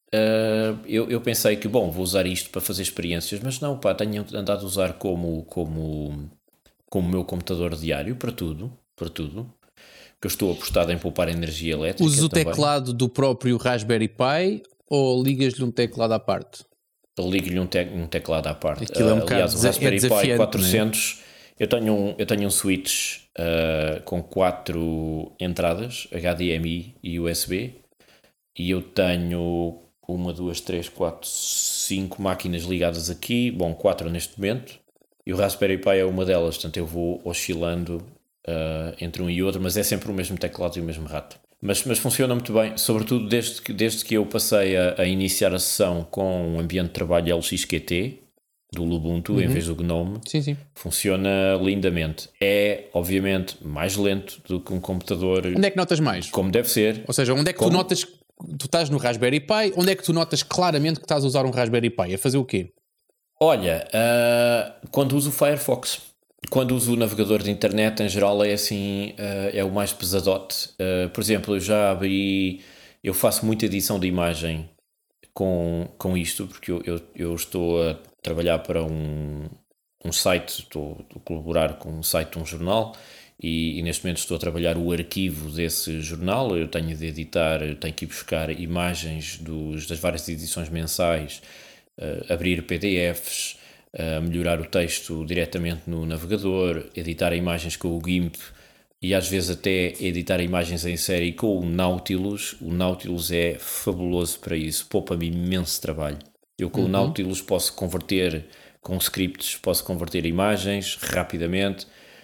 [SPEAKER 1] Eu pensei que, vou usar isto para fazer experiências, mas não, tenho andado a usar como meu computador diário para tudo, que eu estou apostado em poupar energia elétrica.
[SPEAKER 2] Usas o
[SPEAKER 1] também.
[SPEAKER 2] Teclado do próprio Raspberry Pi ou ligas-lhe um teclado à parte?
[SPEAKER 1] Eu ligo-lhe um teclado à parte.
[SPEAKER 2] Aquilo é um
[SPEAKER 1] aliás, o Raspberry Pi 400,
[SPEAKER 2] é?
[SPEAKER 1] eu tenho um switch com 4 entradas, HDMI e USB, e eu tenho 1, 2, 3, 4, 5 máquinas ligadas aqui, 4 neste momento, e o Raspberry Pi é uma delas, portanto eu vou oscilando entre um e outro, mas é sempre o mesmo teclado e o mesmo rato. Mas funciona muito bem, sobretudo desde que eu passei a iniciar a sessão com um ambiente de trabalho LXQT do Ubuntu em vez do GNOME.
[SPEAKER 2] Sim.
[SPEAKER 1] Funciona lindamente. É, obviamente, mais lento do que um computador.
[SPEAKER 2] Onde é que notas mais?
[SPEAKER 1] Como deve ser.
[SPEAKER 2] Ou seja, onde é que tu notas... Tu estás no Raspberry Pi, onde é que tu notas claramente que estás a usar um Raspberry Pi? A fazer o quê?
[SPEAKER 1] Olha, quando uso o Firefox. Quando uso o navegador de internet, em geral, é assim, é o mais pesadote. Por exemplo, eu faço muita edição de imagem com isto, porque eu estou a trabalhar para um site, estou a colaborar com um site de um jornal, e neste momento estou a trabalhar o arquivo desse jornal. Eu tenho de editar, tenho que ir buscar imagens das várias edições mensais, abrir PDFs, melhorar o texto diretamente no navegador, editar imagens com o GIMP e às vezes até editar imagens em série com o Nautilus. O Nautilus é fabuloso para isso, poupa-me imenso trabalho. Eu com o Nautilus posso converter com scripts, posso converter imagens rapidamente.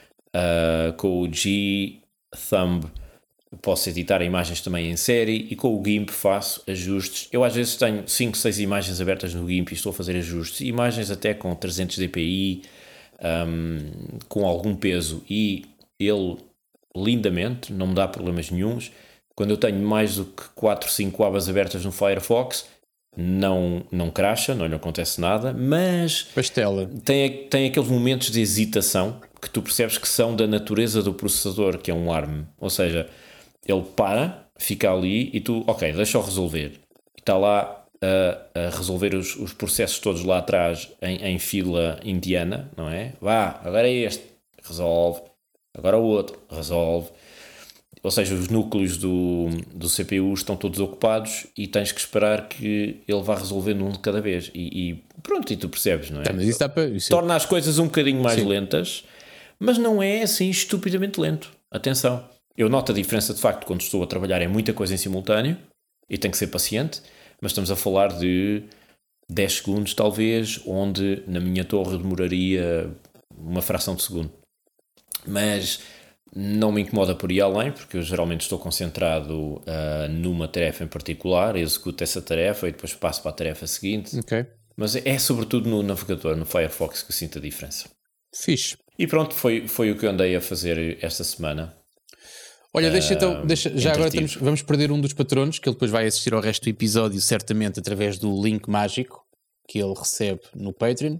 [SPEAKER 1] Com o G-Thumb posso editar imagens também em série, e com o GIMP faço ajustes. Eu às vezes tenho 5, 6 imagens abertas no GIMP e estou a fazer ajustes, imagens até com 300 dpi, com algum peso, e ele lindamente, não me dá problemas nenhuns. Quando eu tenho mais do que 4, 5 abas abertas no Firefox, não crasha, não lhe acontece nada, mas
[SPEAKER 2] Pastela.
[SPEAKER 1] Tem aqueles momentos de hesitação que tu percebes que são da natureza do processador, que é um ARM. Ou seja, ele fica ali e tu, ok, deixa-o resolver. E está lá a resolver os processos todos lá atrás em fila indiana, não é? Agora é este, resolve. Agora o outro, resolve. Ou seja, os núcleos do CPU estão todos ocupados e tens que esperar que ele vá resolvendo um de cada vez. E pronto, e tu percebes, não é?
[SPEAKER 2] Mas isso
[SPEAKER 1] torna as coisas um bocadinho mais lentas, mas não é assim estupidamente lento. Atenção. Eu noto a diferença de facto quando estou a trabalhar em muita coisa em simultâneo e tenho que ser paciente, mas estamos a falar de 10 segundos talvez, onde na minha torre demoraria uma fração de segundo. Mas não me incomoda por ir além, porque eu geralmente estou concentrado numa tarefa em particular, executo essa tarefa e depois passo para a tarefa seguinte.
[SPEAKER 2] Okay.
[SPEAKER 1] Mas é sobretudo no navegador, no Firefox, que eu sinto a diferença.
[SPEAKER 2] Fixe.
[SPEAKER 1] E pronto, foi o que eu andei a fazer esta semana.
[SPEAKER 2] Olha, deixa já agora vamos perder um dos patronos, que ele depois vai assistir ao resto do episódio, certamente através do link mágico que ele recebe no Patreon.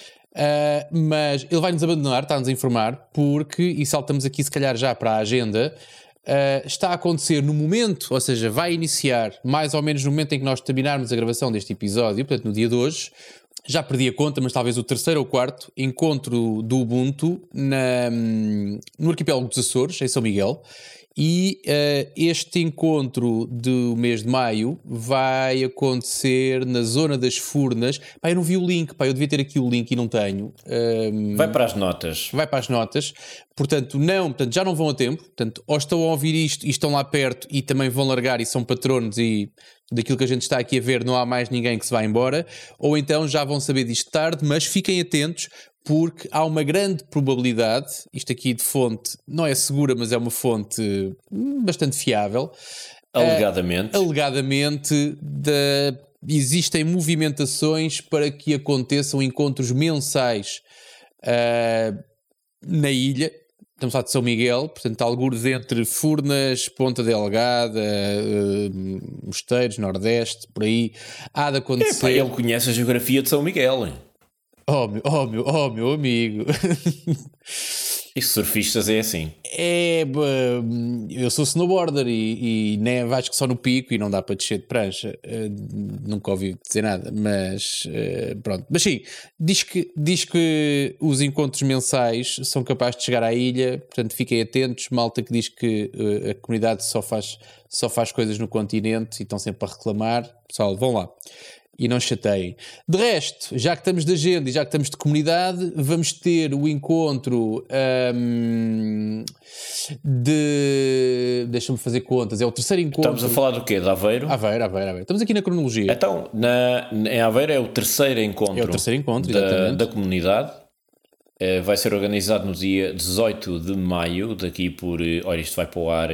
[SPEAKER 2] Mas ele vai nos abandonar, está-nos a informar, porque, e saltamos aqui se calhar já para a agenda, está a acontecer no momento, ou seja, vai iniciar mais ou menos no momento em que nós terminarmos a gravação deste episódio, portanto no dia de hoje, já perdi a conta, mas talvez o 3º ou 4º encontro do Ubuntu no arquipélago dos Açores, em São Miguel, E este encontro do mês de maio vai acontecer na zona das Furnas. Pá, eu não vi o link, pá, eu devia ter aqui o link e não tenho.
[SPEAKER 1] Vai para as notas.
[SPEAKER 2] Vai para as notas. Portanto, já não vão a tempo. Portanto, ou estão a ouvir isto e estão lá perto e também vão largar e são patronos e daquilo que a gente está aqui a ver não há mais ninguém que se vá embora, ou então já vão saber disto tarde, mas fiquem atentos porque há uma grande probabilidade, isto aqui de fonte não é segura, mas é uma fonte bastante fiável, alegadamente existem movimentações para que aconteçam encontros mensais na ilha. Estamos lá de São Miguel, portanto, algures entre Furnas, Ponta Delgada, Mosteiros, Nordeste, por aí, há de acontecer.
[SPEAKER 1] Ele conhece a geografia de São Miguel, hein?
[SPEAKER 2] Oh, meu amigo.
[SPEAKER 1] E surfistas é assim.
[SPEAKER 2] Eu sou snowboarder e neve acho que só no pico e não dá para descer de prancha. Nunca ouvi dizer nada, mas pronto. Mas sim, diz que os encontros mensais são capazes de chegar à ilha, portanto fiquem atentos. Malta que diz que a comunidade só faz coisas no continente e estão sempre a reclamar. Pessoal, vão lá. E não chateiem. De resto, já que estamos de agenda e já que estamos de comunidade, vamos ter o encontro deixa-me fazer contas, é o terceiro encontro.
[SPEAKER 1] Estamos a falar do quê? De Aveiro?
[SPEAKER 2] Aveiro. Estamos aqui na cronologia.
[SPEAKER 1] Então, em Aveiro é o terceiro encontro.
[SPEAKER 2] É o terceiro encontro, exatamente.
[SPEAKER 1] Da comunidade. Vai ser organizado no dia 18 de maio, daqui por... Olha, isto vai para o ar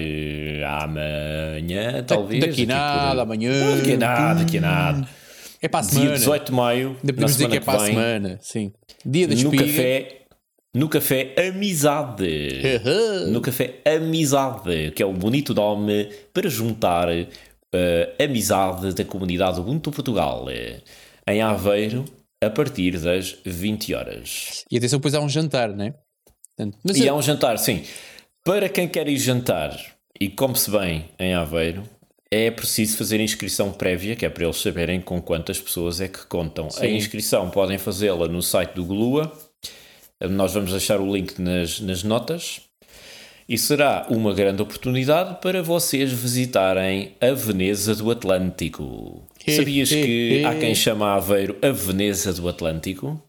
[SPEAKER 1] amanhã, talvez.
[SPEAKER 2] Daqui nada, amanhã.
[SPEAKER 1] Daqui a nada.
[SPEAKER 2] É para a semana.
[SPEAKER 1] Dia 18 de maio,
[SPEAKER 2] podemos dizer que é para a semana, sim. Dia da espiga.
[SPEAKER 1] No Café Amizade. No Café Amizade, que é um bonito nome para juntar a amizade da comunidade Ubuntu Portugal. Em Aveiro, a partir das 20 horas.
[SPEAKER 2] E atenção, depois há um jantar, não é?
[SPEAKER 1] Há um jantar, sim. Para quem quer ir jantar e come-se bem em Aveiro, é preciso fazer inscrição prévia, que é para eles saberem com quantas pessoas é que contam. Sim. A inscrição podem fazê-la no site do Glua. Nós vamos deixar o link nas notas. E será uma grande oportunidade para vocês visitarem a Veneza do Atlântico. Sabias que há quem chama Aveiro a Veneza do Atlântico?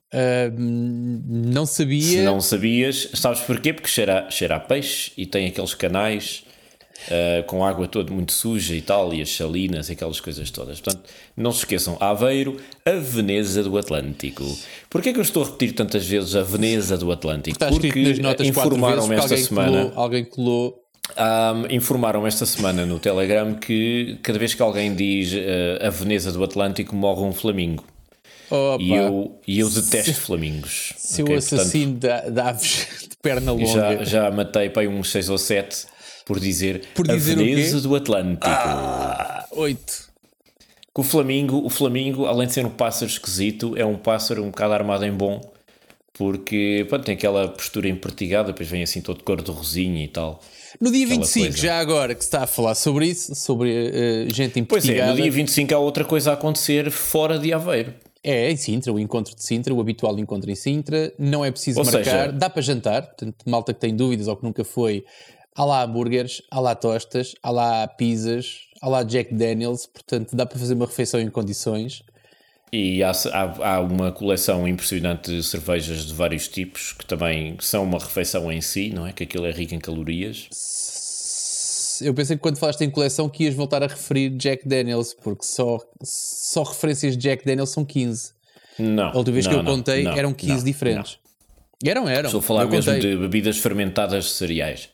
[SPEAKER 2] Não sabia.
[SPEAKER 1] Se não sabias, sabes porquê? Porque cheira a peixe e tem aqueles canais com água toda muito suja e tal, e as salinas e aquelas coisas todas. Portanto, não se esqueçam, Aveiro, a Veneza do Atlântico. Porquê é que eu estou a repetir tantas vezes a Veneza do Atlântico?
[SPEAKER 2] Porque informaram-me esta semana. Alguém colou.
[SPEAKER 1] Informaram-me esta semana no Telegram que cada vez que alguém diz a Veneza do Atlântico morre um flamingo.
[SPEAKER 2] Opa.
[SPEAKER 1] E eu detesto flamingos.
[SPEAKER 2] Seu assassino de aves de perna longa.
[SPEAKER 1] Já matei para uns 6 ou 7 por dizer a Veneza do Atlântico.
[SPEAKER 2] 8.
[SPEAKER 1] O Flamingo, além de ser um pássaro esquisito, é um pássaro um bocado armado em bom, porque tem aquela postura empertigada, depois vem assim todo cor de rosinha e tal.
[SPEAKER 2] No dia 25, coisa. Já agora que se está a falar sobre isso, sobre gente empertigada.
[SPEAKER 1] Pois é, no dia 25 há outra coisa a acontecer fora de Aveiro.
[SPEAKER 2] É em Sintra, o encontro de Sintra, o habitual encontro em Sintra. Não é preciso marcar, seja, dá para jantar. Portanto, malta que tem dúvidas ou que nunca foi, há lá hambúrgueres, há lá tostas, há lá pizzas, há lá Jack Daniels. Portanto, dá para fazer uma refeição em condições.
[SPEAKER 1] E há uma coleção impressionante de cervejas de vários tipos, que também são uma refeição em si, não é? Que aquilo é rico em calorias.
[SPEAKER 2] Eu pensei que quando falaste em coleção que ias voltar a referir Jack Daniels, porque só referências de Jack Daniels são 15.
[SPEAKER 1] Não.
[SPEAKER 2] A última vez que eu contei eram 15 diferentes. Eram.
[SPEAKER 1] Estou a falar mesmo de bebidas fermentadas de cereais.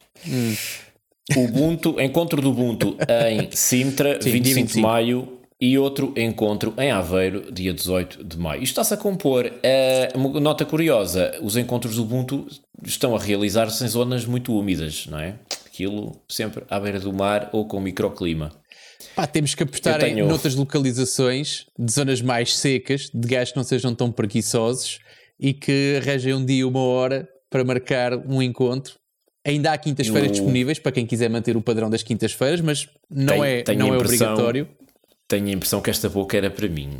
[SPEAKER 1] Ubuntu, encontro do Ubuntu em Sintra, sim, 25 de maio. E outro encontro em Aveiro, dia 18 de maio. Isto está-se a compor. Uma nota curiosa, os encontros do Ubuntu estão a realizar-se em zonas muito úmidas, não é? Aquilo sempre à beira do mar ou com microclima.
[SPEAKER 2] Temos que apostar em noutras localizações de zonas mais secas, de gajos que não sejam tão preguiçosos e que arranjem um dia e uma hora para marcar um encontro. Ainda há quintas-feiras disponíveis para quem quiser manter o padrão das quintas-feiras, mas não é obrigatório.
[SPEAKER 1] Tenho a impressão que esta boca era para mim.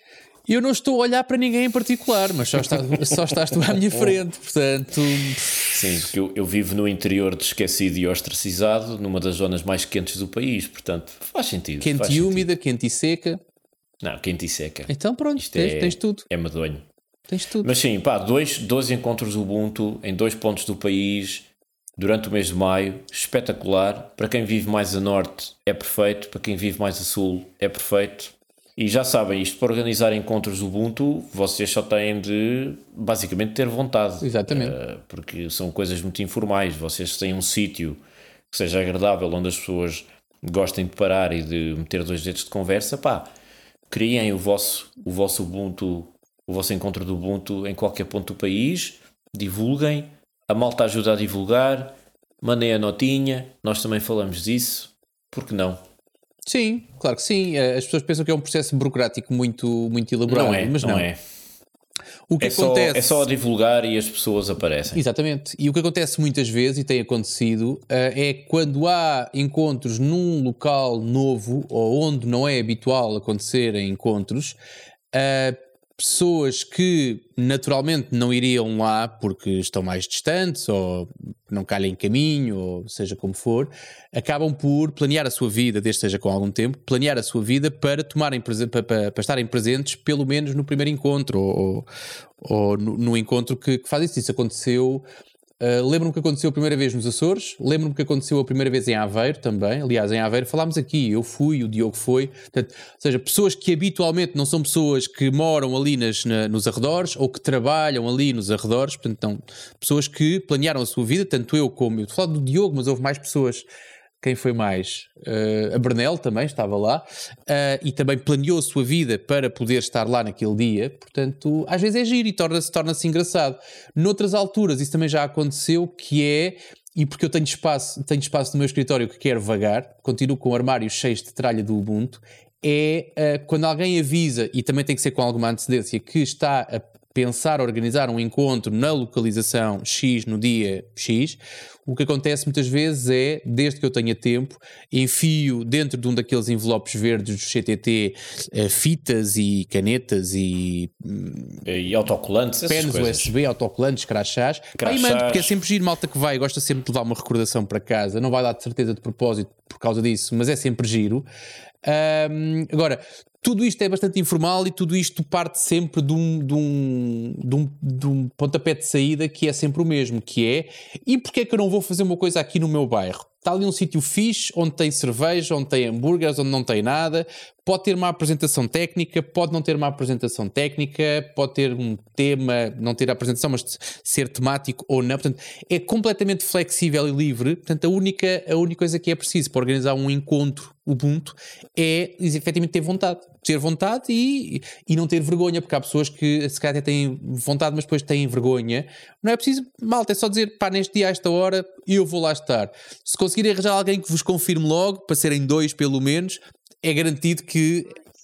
[SPEAKER 2] Eu não estou a olhar para ninguém em particular, mas só estás tu à minha frente, portanto...
[SPEAKER 1] Sim, porque eu vivo no interior de esquecido e ostracizado, numa das zonas mais quentes do país, portanto faz sentido.
[SPEAKER 2] Quente
[SPEAKER 1] faz
[SPEAKER 2] e
[SPEAKER 1] sentido.
[SPEAKER 2] úmida, quente e seca.
[SPEAKER 1] Não, quente e seca.
[SPEAKER 2] Então pronto,
[SPEAKER 1] Isto
[SPEAKER 2] tens tudo.
[SPEAKER 1] É medonho.
[SPEAKER 2] Tens tudo.
[SPEAKER 1] Mas sim, pá, dois encontros Ubuntu em 2 pontos do país durante o mês de maio, espetacular. Para quem vive mais a norte é perfeito, para quem vive mais a sul é perfeito. E já sabem, isto para organizar encontros Ubuntu, vocês só têm de basicamente ter vontade.
[SPEAKER 2] Exatamente.
[SPEAKER 1] Porque são coisas muito informais. Vocês têm um sítio que seja agradável, onde as pessoas gostem de parar e de meter 2 dedos de conversa, pá, criem o vosso Ubuntu, o vosso encontro do Ubuntu em qualquer ponto do país, divulguem, a malta ajuda a divulgar, mandem a notinha, nós também falamos disso, por que não?
[SPEAKER 2] Sim, claro que sim. As pessoas pensam que é um processo burocrático muito, muito elaborado, mas não.
[SPEAKER 1] É.
[SPEAKER 2] O que acontece...
[SPEAKER 1] É só divulgar e as pessoas aparecem.
[SPEAKER 2] Exatamente. E o que acontece muitas vezes, e tem acontecido, é quando há encontros num local novo ou onde não é habitual acontecerem encontros, pessoas que naturalmente não iriam lá porque estão mais distantes ou não calhem caminho, ou seja como for, acabam por planear a sua vida, desde que seja com algum tempo, planear a sua vida para tomarem para estarem presentes pelo menos no primeiro encontro ou no encontro que faz isso. Isso aconteceu. Lembro-me que aconteceu a primeira vez nos Açores, lembro-me que aconteceu a primeira vez em Aveiro também. Aliás, em Aveiro falámos aqui, eu fui, o Diogo foi. Portanto, ou seja, pessoas que habitualmente não são pessoas que moram ali nos arredores ou que trabalham ali nos arredores, portanto, não, pessoas que planearam a sua vida, tanto eu como eu. Estou a falar do Diogo, mas houve mais pessoas. Quem foi mais? A Bernel também estava lá e também planeou a sua vida para poder estar lá naquele dia. Portanto, às vezes é giro e torna-se engraçado. Noutras alturas, isso também já aconteceu, que é, e porque eu tenho espaço no meu escritório que quero vagar, continuo com armários cheios de tralha do Ubuntu, quando alguém avisa, e também tem que ser com alguma antecedência, que está a pensar organizar um encontro na localização X no dia X, o que acontece muitas vezes é, desde que eu tenha tempo, enfio dentro de um daqueles envelopes verdes do CTT fitas e canetas e
[SPEAKER 1] autocolantes, essas
[SPEAKER 2] penas
[SPEAKER 1] coisas.
[SPEAKER 2] USB, autocolantes, crachás. Aí mando, porque é sempre giro, malta que vai, gosta sempre de levar uma recordação para casa, não vai lá de certeza de propósito por causa disso, mas é sempre giro. Agora, tudo isto é bastante informal e tudo isto parte sempre de um pontapé de saída que é sempre o mesmo, que é: e porquê é que eu não vou fazer uma coisa aqui no meu bairro? Está ali um sítio fixe, onde tem cerveja, onde tem hambúrgueres, onde não tem nada, pode ter uma apresentação técnica, pode não ter uma apresentação técnica, pode ter um tema, não ter a apresentação, mas ser temático ou não. Portanto, é completamente flexível e livre. Portanto, a única coisa que é preciso para organizar um encontro Ubuntu é efetivamente ter vontade. Ter vontade e não ter vergonha, porque há pessoas que se calhar até têm vontade, mas depois têm vergonha. Não é preciso, malta, é só dizer: pá, neste dia, a esta hora, eu vou lá estar. Se conseguirem arranjar alguém que vos confirme logo, para serem 2 pelo menos, é garantido que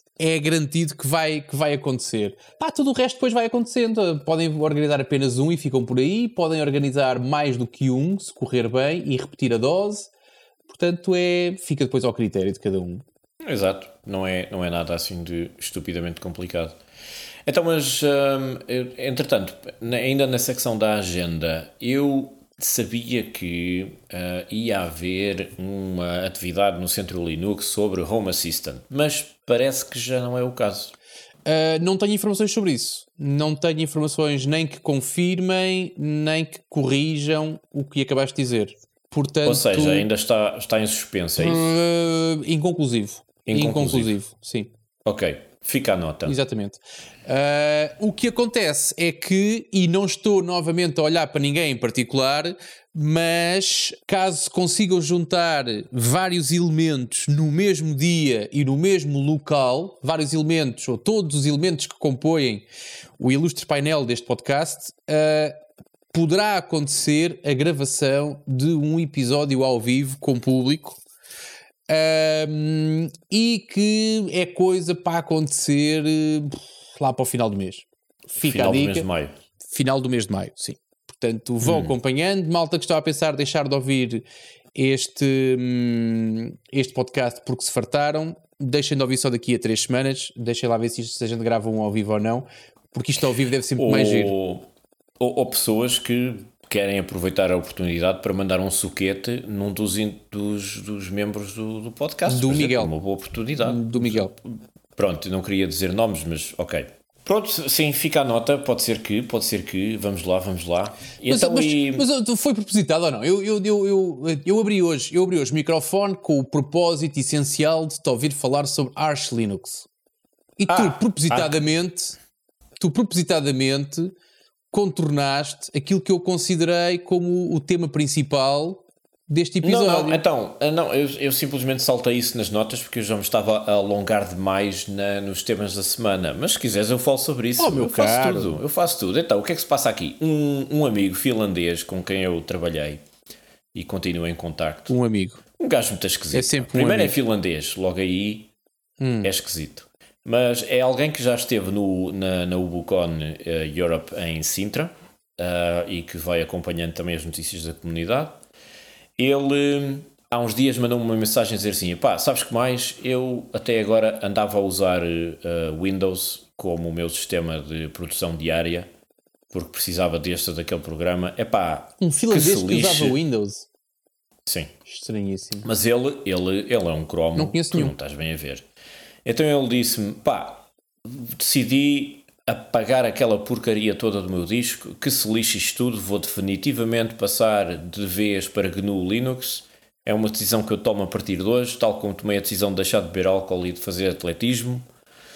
[SPEAKER 2] vai acontecer. Pá, tudo o resto depois vai acontecendo. Podem organizar apenas um e ficam por aí, podem organizar mais do que um, se correr bem, e repetir a dose. Portanto, fica depois ao critério de cada um.
[SPEAKER 1] Exato, não é nada assim de estupidamente complicado. Então, mas entretanto, ainda na secção da agenda, eu sabia que ia haver uma atividade no Centro Linux sobre Home Assistant, mas parece que já não é o caso.
[SPEAKER 2] Não tenho informações sobre isso. Não tenho informações nem que confirmem, nem que corrijam o que acabaste de dizer. Portanto,
[SPEAKER 1] ou seja, ainda está em suspenso, é isso?
[SPEAKER 2] Inconclusivo, sim.
[SPEAKER 1] Ok, fica a nota.
[SPEAKER 2] Exatamente. O que acontece é que, e não estou novamente a olhar para ninguém em particular, mas caso consigam juntar vários elementos no mesmo dia e no mesmo local, vários elementos, ou todos os elementos que compõem o ilustre painel deste podcast, poderá acontecer a gravação de um episódio ao vivo com público, e que é coisa para acontecer lá para o final do mês. Fica a dica.
[SPEAKER 1] Final do mês de maio.
[SPEAKER 2] Final do mês de maio, sim. Portanto, vão acompanhando. Malta que estava a pensar deixar de ouvir este podcast porque se fartaram, deixem de ouvir só daqui a 3 semanas. Deixem lá ver se a gente grava um ao vivo ou não, porque isto ao vivo deve sempre mais giro.
[SPEAKER 1] Ou pessoas que querem aproveitar a oportunidade para mandar um suquete num dos membros do podcast.
[SPEAKER 2] Do Miguel.
[SPEAKER 1] É uma boa oportunidade.
[SPEAKER 2] Do Miguel.
[SPEAKER 1] Pronto, não queria dizer nomes, mas ok. Pronto, sim, fica a nota, pode ser que, vamos lá.
[SPEAKER 2] Mas foi propositado ou não? Eu abri hoje o microfone com o propósito essencial de te ouvir falar sobre Arch Linux. E tu propositadamente contornaste aquilo que eu considerei como o tema principal deste episódio.
[SPEAKER 1] Eu simplesmente saltei isso nas notas porque eu já me estava a alongar demais nos temas da semana. Mas se quiseres eu falo sobre isso. Eu faço tudo. Então, o que é que se passa aqui? Um amigo finlandês com quem eu trabalhei e continuo em contacto.
[SPEAKER 2] Um amigo.
[SPEAKER 1] Um gajo muito esquisito.
[SPEAKER 2] É sempre
[SPEAKER 1] Primeiro
[SPEAKER 2] amigo.
[SPEAKER 1] É finlandês, logo aí é esquisito. Mas é alguém que já esteve na Ubucon Europe em Sintra e que vai acompanhando também as notícias da comunidade. Ele há uns dias mandou-me uma mensagem a dizer assim: pá, sabes que mais? Eu até agora andava a usar Windows como o meu sistema de produção diária porque precisava deste ou daquele programa.
[SPEAKER 2] Um finlandês que usava Windows?
[SPEAKER 1] Sim.
[SPEAKER 2] Estranhíssimo.
[SPEAKER 1] Mas ele é um cromo.
[SPEAKER 2] Não conheço
[SPEAKER 1] que
[SPEAKER 2] nenhum.
[SPEAKER 1] Não estás bem a ver. Então ele disse-me: pá, decidi apagar aquela porcaria toda do meu disco, que se lixe isto tudo, vou definitivamente passar de vez para GNU Linux. É uma decisão que eu tomo a partir de hoje, tal como tomei a decisão de deixar de beber álcool e de fazer atletismo.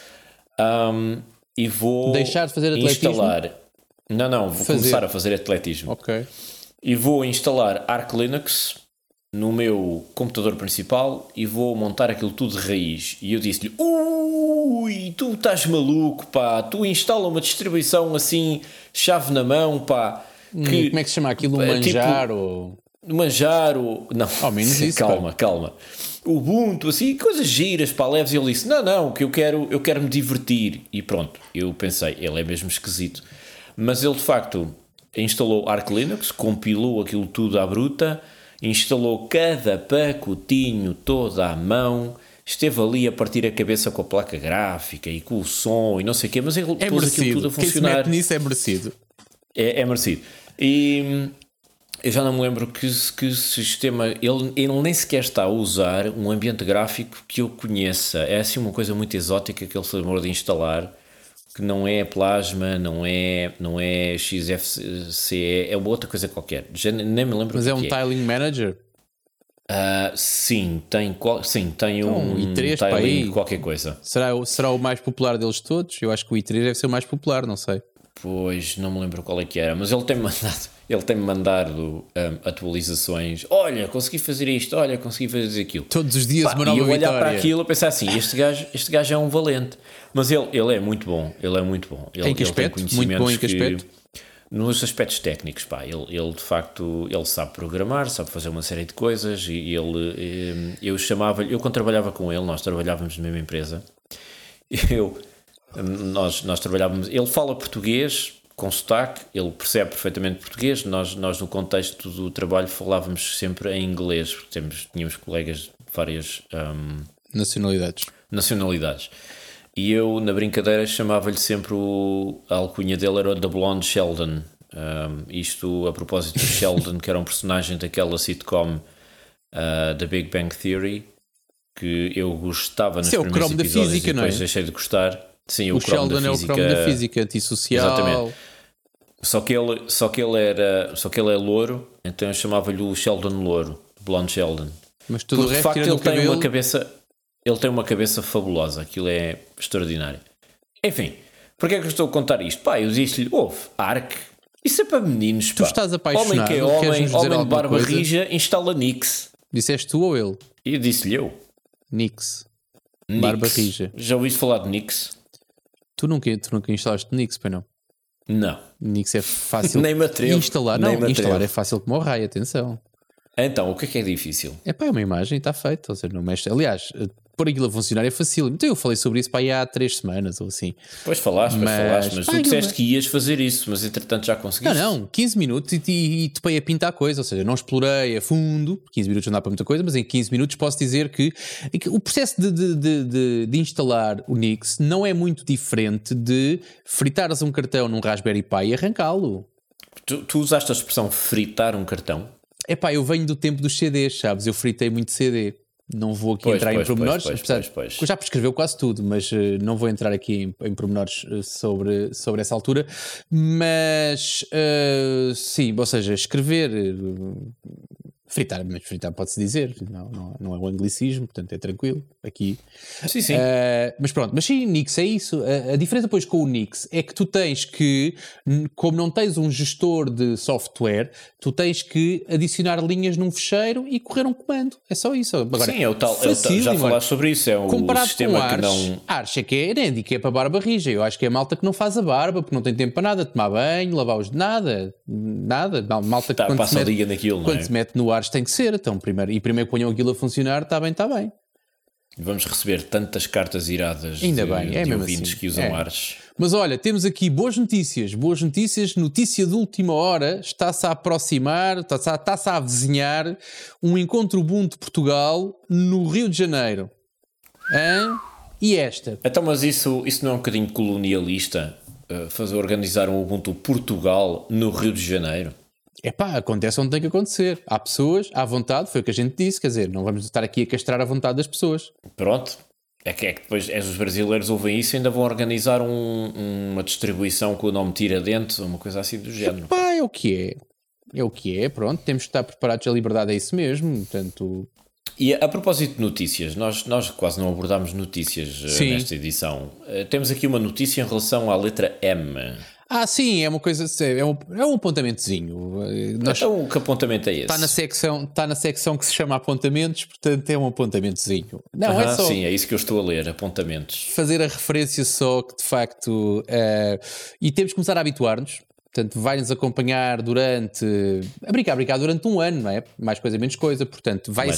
[SPEAKER 1] E vou
[SPEAKER 2] deixar de fazer atletismo?
[SPEAKER 1] Instalar. Vou começar a fazer atletismo.
[SPEAKER 2] Ok.
[SPEAKER 1] E vou instalar Arch Linux no meu computador principal e vou montar aquilo tudo de raiz. E eu disse-lhe: ui, tu estás maluco, pá, tu instala uma distribuição assim, chave na mão, pá.
[SPEAKER 2] Como é que se chama aquilo? Manjaro?
[SPEAKER 1] Manjaro. Não,
[SPEAKER 2] ao menos isso,
[SPEAKER 1] calma. Ubuntu, assim, coisas giras, pá, leves. E ele disse: não, que eu quero me divertir. E pronto, eu pensei, ele é mesmo esquisito. Mas ele de facto instalou Arch Linux, compilou aquilo tudo à bruta, instalou cada pacotinho toda à mão, esteve ali a partir a cabeça com a placa gráfica e com o som e não sei o quê, mas ele pôs aquilo tudo a funcionar.
[SPEAKER 2] Quem se mete nisso é merecido.
[SPEAKER 1] É merecido. E eu já não me lembro que sistema... Ele nem sequer está a usar um ambiente gráfico que eu conheça. É assim uma coisa muito exótica que ele se lembrou de instalar, que não é Plasma, não é XFCE, é uma outra coisa qualquer. Já nem me lembro.
[SPEAKER 2] Mas é um tiling manager?
[SPEAKER 1] Sim, tem um
[SPEAKER 2] i3
[SPEAKER 1] tiling qualquer coisa.
[SPEAKER 2] Será o mais popular deles todos? Eu acho que o i3 deve ser o mais popular, não sei.
[SPEAKER 1] Pois, não me lembro qual é que era, mas ele tem-me mandado atualizações. Olha, consegui fazer isto, olha, consegui fazer aquilo.
[SPEAKER 2] Todos os dias uma nova
[SPEAKER 1] vitória. E eu olhar
[SPEAKER 2] vitória.
[SPEAKER 1] para aquilo e pensar assim, este gajo é um valente. Mas ele é muito bom,
[SPEAKER 2] Em que aspecto? Muito bom em que aspecto?
[SPEAKER 1] Nos aspectos técnicos, pá, ele de facto, ele sabe programar, sabe fazer uma série de coisas e eu quando trabalhava com ele, nós trabalhávamos na mesma empresa, nós trabalhávamos, ele fala português com sotaque, ele percebe perfeitamente português, nós no contexto do trabalho falávamos sempre em inglês, porque tínhamos colegas de várias nacionalidades. E eu, na brincadeira, chamava-lhe sempre a alcunha dele era o The Blonde Sheldon. Isto a propósito do Sheldon, que era um personagem daquela sitcom da Big Bang Theory, que eu gostava nos primeiros episódios da física, e depois deixei de gostar. Sim,
[SPEAKER 2] o Sheldon é o cromo da física, antissocial.
[SPEAKER 1] Exatamente. Só que ele é louro, então eu chamava-lhe o Sheldon louro, Blonde Sheldon.
[SPEAKER 2] Mas tudo o resto,
[SPEAKER 1] de facto ele tem uma cabeça fabulosa, aquilo é extraordinário. Enfim, porque é que eu estou a contar isto? Pá, eu disse-lhe, Arch, isso é para meninos, pá.
[SPEAKER 2] Tu estás apaixonado,
[SPEAKER 1] homem que é homem de barba rija, instala Nix.
[SPEAKER 2] Disseste tu ou ele?
[SPEAKER 1] E eu disse-lhe eu.
[SPEAKER 2] Nix. Barba rija.
[SPEAKER 1] Já ouviste falar de Nix?
[SPEAKER 2] Tu nunca instalaste Nix, pai não?
[SPEAKER 1] Não.
[SPEAKER 2] Nix é fácil
[SPEAKER 1] nem me atrevo.
[SPEAKER 2] Instalar. Não, instalar é fácil como o raio, atenção.
[SPEAKER 1] Então, o que é difícil?
[SPEAKER 2] É uma imagem, está feita, ou seja, não mexe. Aliás, pôr aquilo a funcionar é fácil. Então eu falei sobre isso há 3 semanas ou assim.
[SPEAKER 1] Pois falaste, mas tu disseste que ias fazer isso, mas entretanto já conseguiste.
[SPEAKER 2] Não, 15 minutos e topei a pintar a coisa, ou seja, não explorei a fundo, 15 minutos não dá para muita coisa, mas em 15 minutos posso dizer que o processo de instalar o Nix não é muito diferente de fritares um cartão num Raspberry Pi e arrancá-lo.
[SPEAKER 1] Tu usaste a expressão fritar um cartão?
[SPEAKER 2] Epá, eu venho do tempo dos CDs, sabes? Eu fritei muito CD. Não vou aqui entrar em pormenores, já prescreveu quase tudo, mas não vou entrar aqui em pormenores sobre essa altura. Mas sim, ou seja, escrever, fritar, mas fritar pode-se dizer, não é um anglicismo, portanto é tranquilo aqui.
[SPEAKER 1] Sim, sim.
[SPEAKER 2] Mas pronto, mas sim, Nix, é isso. A diferença depois com o Nix é que tu tens que, como não tens um gestor de software, tu tens que adicionar linhas num fecheiro e correr um comando. É só isso. Agora,
[SPEAKER 1] sim, é o tal, já falaste sobre isso, é o sistema
[SPEAKER 2] com
[SPEAKER 1] que não...
[SPEAKER 2] Arch é que é handicap a barba rija. Eu acho que é a malta que não faz a barba, porque não tem tempo para nada, tomar banho, lavar os... Nada. Malta que quando se mete no Arch tem que ser. Então, primeiro que ponham aquilo a funcionar, está bem.
[SPEAKER 1] Vamos receber tantas cartas iradas
[SPEAKER 2] ainda bem,
[SPEAKER 1] de ouvintes assim que usam Arch.
[SPEAKER 2] Mas olha, temos aqui boas notícias, notícia de última hora, está-se a aproximar, está-se a avizinhar um encontro Ubuntu Portugal no Rio de Janeiro. E esta?
[SPEAKER 1] Então, mas isso não é um bocadinho colonialista, organizar um Ubuntu Portugal no Rio de Janeiro?
[SPEAKER 2] Epá, acontece onde tem que acontecer. Há pessoas, à vontade, foi o que a gente disse, quer dizer, não vamos estar aqui a castrar a vontade das pessoas.
[SPEAKER 1] Pronto, é que depois os brasileiros ouvem isso e ainda vão organizar uma distribuição com o nome Tiradentes, uma coisa assim do género.
[SPEAKER 2] Epá, é o que é, pronto, temos que estar preparados, a liberdade é isso mesmo, portanto...
[SPEAKER 1] E a propósito de notícias, nós quase não abordámos notícias nesta edição. Temos aqui uma notícia em relação à letra M.
[SPEAKER 2] Sim, é uma coisa, é um apontamentozinho.
[SPEAKER 1] Então, que apontamento é esse?
[SPEAKER 2] Está na secção que se chama apontamentos, portanto é um apontamentozinho. Não, é só...
[SPEAKER 1] Sim, é isso que eu estou a ler, apontamentos.
[SPEAKER 2] Fazer a referência só que de facto... e temos que começar a habituar-nos. Portanto, vai-nos acompanhar durante... A brincar durante um ano, não é? Mais coisa, menos coisa. Portanto, vai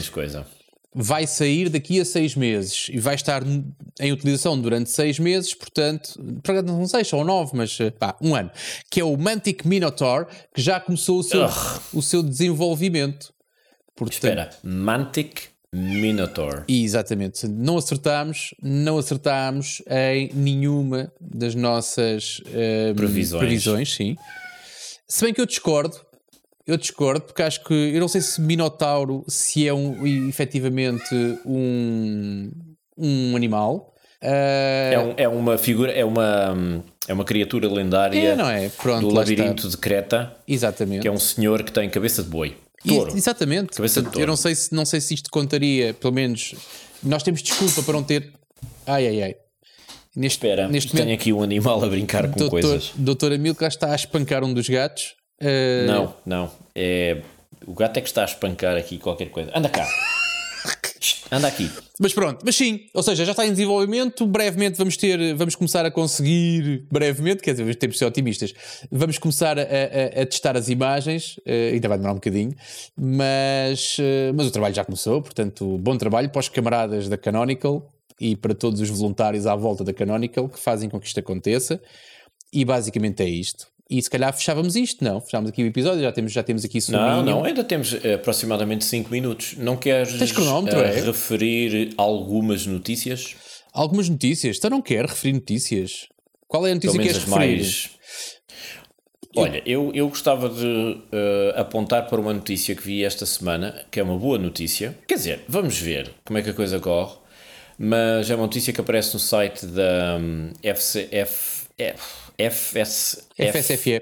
[SPEAKER 2] sair daqui a 6 meses e vai estar em utilização durante 6 meses, portanto, não sei, só 9, mas um ano, que é o Mantic Minotaur, que já começou o seu desenvolvimento.
[SPEAKER 1] Portanto, espera, Mantic Minotaur.
[SPEAKER 2] Exatamente, não acertámos em nenhuma das nossas previsões, sim. Se bem que eu discordo, porque acho que, eu não sei se Minotauro se é efetivamente um animal.
[SPEAKER 1] É uma figura, é uma criatura lendária
[SPEAKER 2] não é? Pronto,
[SPEAKER 1] do labirinto de Creta.
[SPEAKER 2] Exatamente.
[SPEAKER 1] Que é um senhor que tem cabeça de boi. Touro.
[SPEAKER 2] Exatamente.
[SPEAKER 1] Cabeça de touro.
[SPEAKER 2] Eu não sei se isto contaria, pelo menos, nós temos desculpa para não ter... Neste
[SPEAKER 1] momento tenho aqui um animal a brincar com coisas.
[SPEAKER 2] Doutor Amilcar está a espancar um dos gatos.
[SPEAKER 1] Não. O gato é que está a espancar aqui qualquer coisa. Anda cá. Anda aqui.
[SPEAKER 2] Mas pronto, mas sim, ou seja, já está em desenvolvimento. Brevemente vamos começar a conseguir. Brevemente, quer dizer, temos de ser otimistas. Vamos começar a testar as imagens. Ainda vai demorar um bocadinho, mas o trabalho já começou. Portanto, bom trabalho para os camaradas da Canonical e para todos os voluntários à volta da Canonical que fazem com que isto aconteça. E basicamente é isto. E se calhar fechávamos isto, não? Fechámos aqui o episódio, já temos aqui soninho.
[SPEAKER 1] Não, ainda temos aproximadamente 5 minutos. Não queres referir algumas notícias?
[SPEAKER 2] Algumas notícias? Então não quero referir notícias. Qual é a notícia que queres referir?
[SPEAKER 1] Olha, eu gostava de apontar para uma notícia que vi esta semana, que é uma boa notícia. Quer dizer, vamos ver como é que a coisa corre. Mas é uma notícia que aparece no site da FSFE,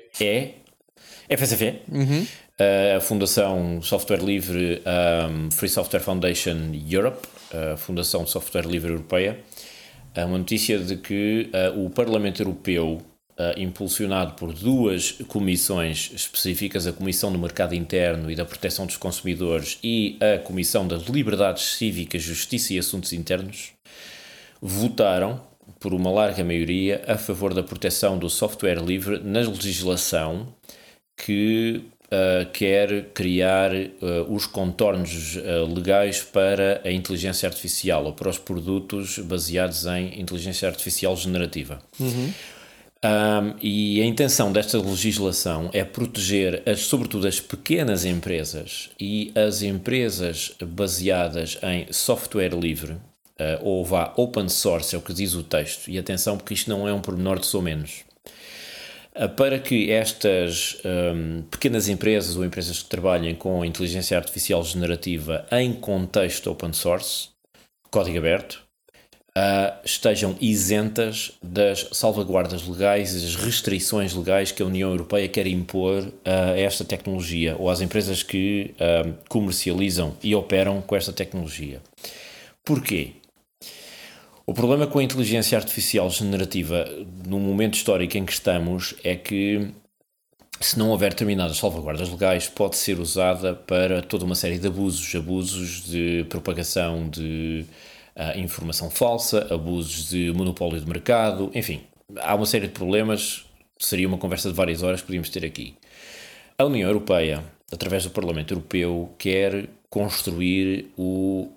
[SPEAKER 1] a Fundação Software Livre, Free Software Foundation Europe, a Fundação Software Livre Europeia, uma notícia de que o Parlamento Europeu, impulsionado por 2 comissões específicas, a Comissão do Mercado Interno e da Proteção dos Consumidores e a Comissão das Liberdades Cívicas, Justiça e Assuntos Internos, votaram por uma larga maioria a favor da proteção do software livre na legislação que quer criar os contornos legais para a inteligência artificial ou para os produtos baseados em inteligência artificial generativa. E a intenção desta legislação é proteger sobretudo as pequenas empresas e as empresas baseadas em software livre, ou open source, é o que diz o texto. E atenção, porque isto não é um pormenor de só menos. para que estas pequenas empresas ou empresas que trabalhem com a inteligência artificial generativa em contexto open source, código aberto, estejam isentas das salvaguardas legais e das restrições legais que a União Europeia quer impor a esta tecnologia ou às empresas que comercializam e operam com esta tecnologia. Porquê? O problema com a inteligência artificial generativa no momento histórico em que estamos é que, se não houver determinadas salvaguardas legais, pode ser usada para toda uma série de abusos de propagação de informação falsa, abusos de monopólio de mercado, enfim, há uma série de problemas, seria uma conversa de várias horas que podíamos ter aqui. A União Europeia, através do Parlamento Europeu, quer construir o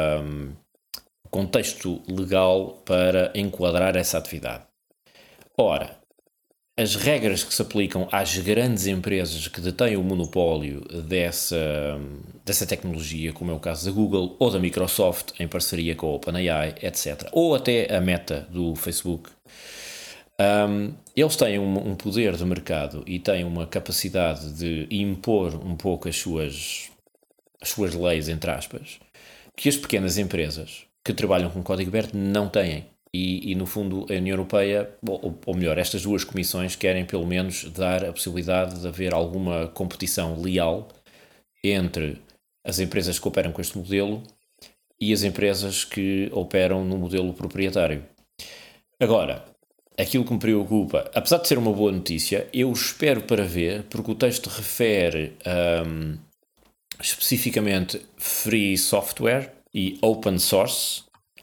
[SPEAKER 1] contexto legal para enquadrar essa atividade. Ora, as regras que se aplicam às grandes empresas que detêm o monopólio dessa tecnologia, como é o caso da Google ou da Microsoft, em parceria com a OpenAI, etc., ou até a Meta do Facebook, eles têm um poder de mercado e têm uma capacidade de impor um pouco as suas leis, entre aspas, que as pequenas empresas que trabalham com código aberto não têm. E no fundo, a União Europeia, ou melhor, estas duas comissões querem pelo menos dar a possibilidade de haver alguma competição leal entre as empresas que operam com este modelo e as empresas que operam no modelo proprietário. Agora, aquilo que me preocupa, apesar de ser uma boa notícia, eu espero para ver, porque o texto refere especificamente free software e open source,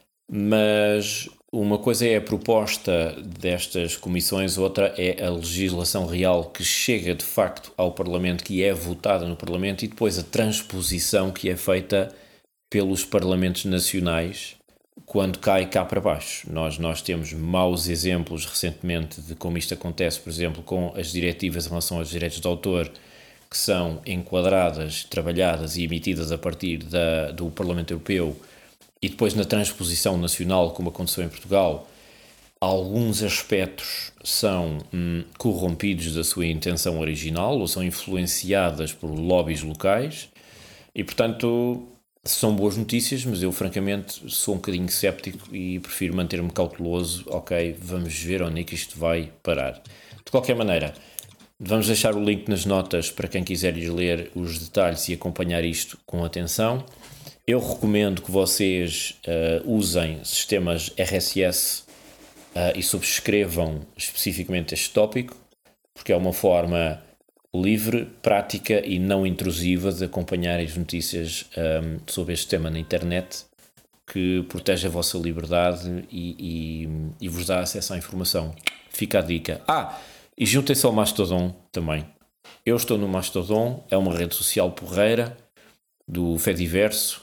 [SPEAKER 1] mas uma coisa é a proposta destas comissões, outra é a legislação real que chega de facto ao Parlamento, que é votada no Parlamento, e depois a transposição que é feita pelos Parlamentos nacionais quando cai cá para baixo. Nós temos maus exemplos recentemente de como isto acontece, por exemplo, com as diretivas em relação aos direitos de autor, que são enquadradas, trabalhadas e emitidas a partir do Parlamento Europeu, e depois na transposição nacional, como aconteceu em Portugal, alguns aspectos são corrompidos da sua intenção original ou são influenciadas por lobbies locais e, portanto, são boas notícias, mas eu francamente sou um bocadinho céptico e prefiro manter-me cauteloso. Ok, vamos ver onde é que isto vai parar. De qualquer maneira, vamos deixar o link nas notas para quem quiser ir ler os detalhes e acompanhar isto com atenção. Eu recomendo que vocês usem sistemas RSS e subscrevam especificamente este tópico, porque é uma forma livre, prática e não intrusiva de acompanhar as notícias sobre este tema na internet, que protege a vossa liberdade e vos dá acesso à informação. Fica a dica. E juntem-se ao Mastodon também. Eu estou no Mastodon, é uma rede social porreira do Fediverso.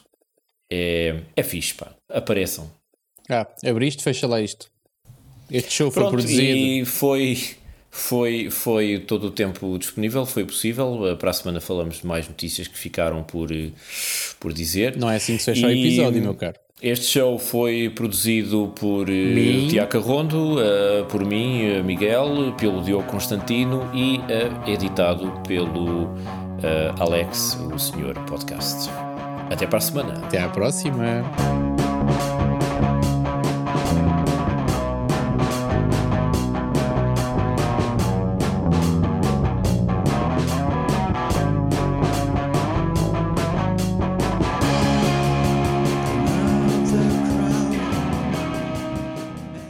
[SPEAKER 1] É fixe, pá. Apareçam.
[SPEAKER 2] Abriste, fecha lá isto. Este show foi produzido.
[SPEAKER 1] E foi todo o tempo disponível, foi possível. Para a semana falamos de mais notícias que ficaram por dizer.
[SPEAKER 2] Não é assim que se fecha o episódio, meu caro.
[SPEAKER 1] Este show foi produzido por Tiago Carrondo, por mim, Miguel, pelo Diogo Constantino e editado pelo Alex, o Senhor Podcast. Até para a semana.
[SPEAKER 2] Até à próxima.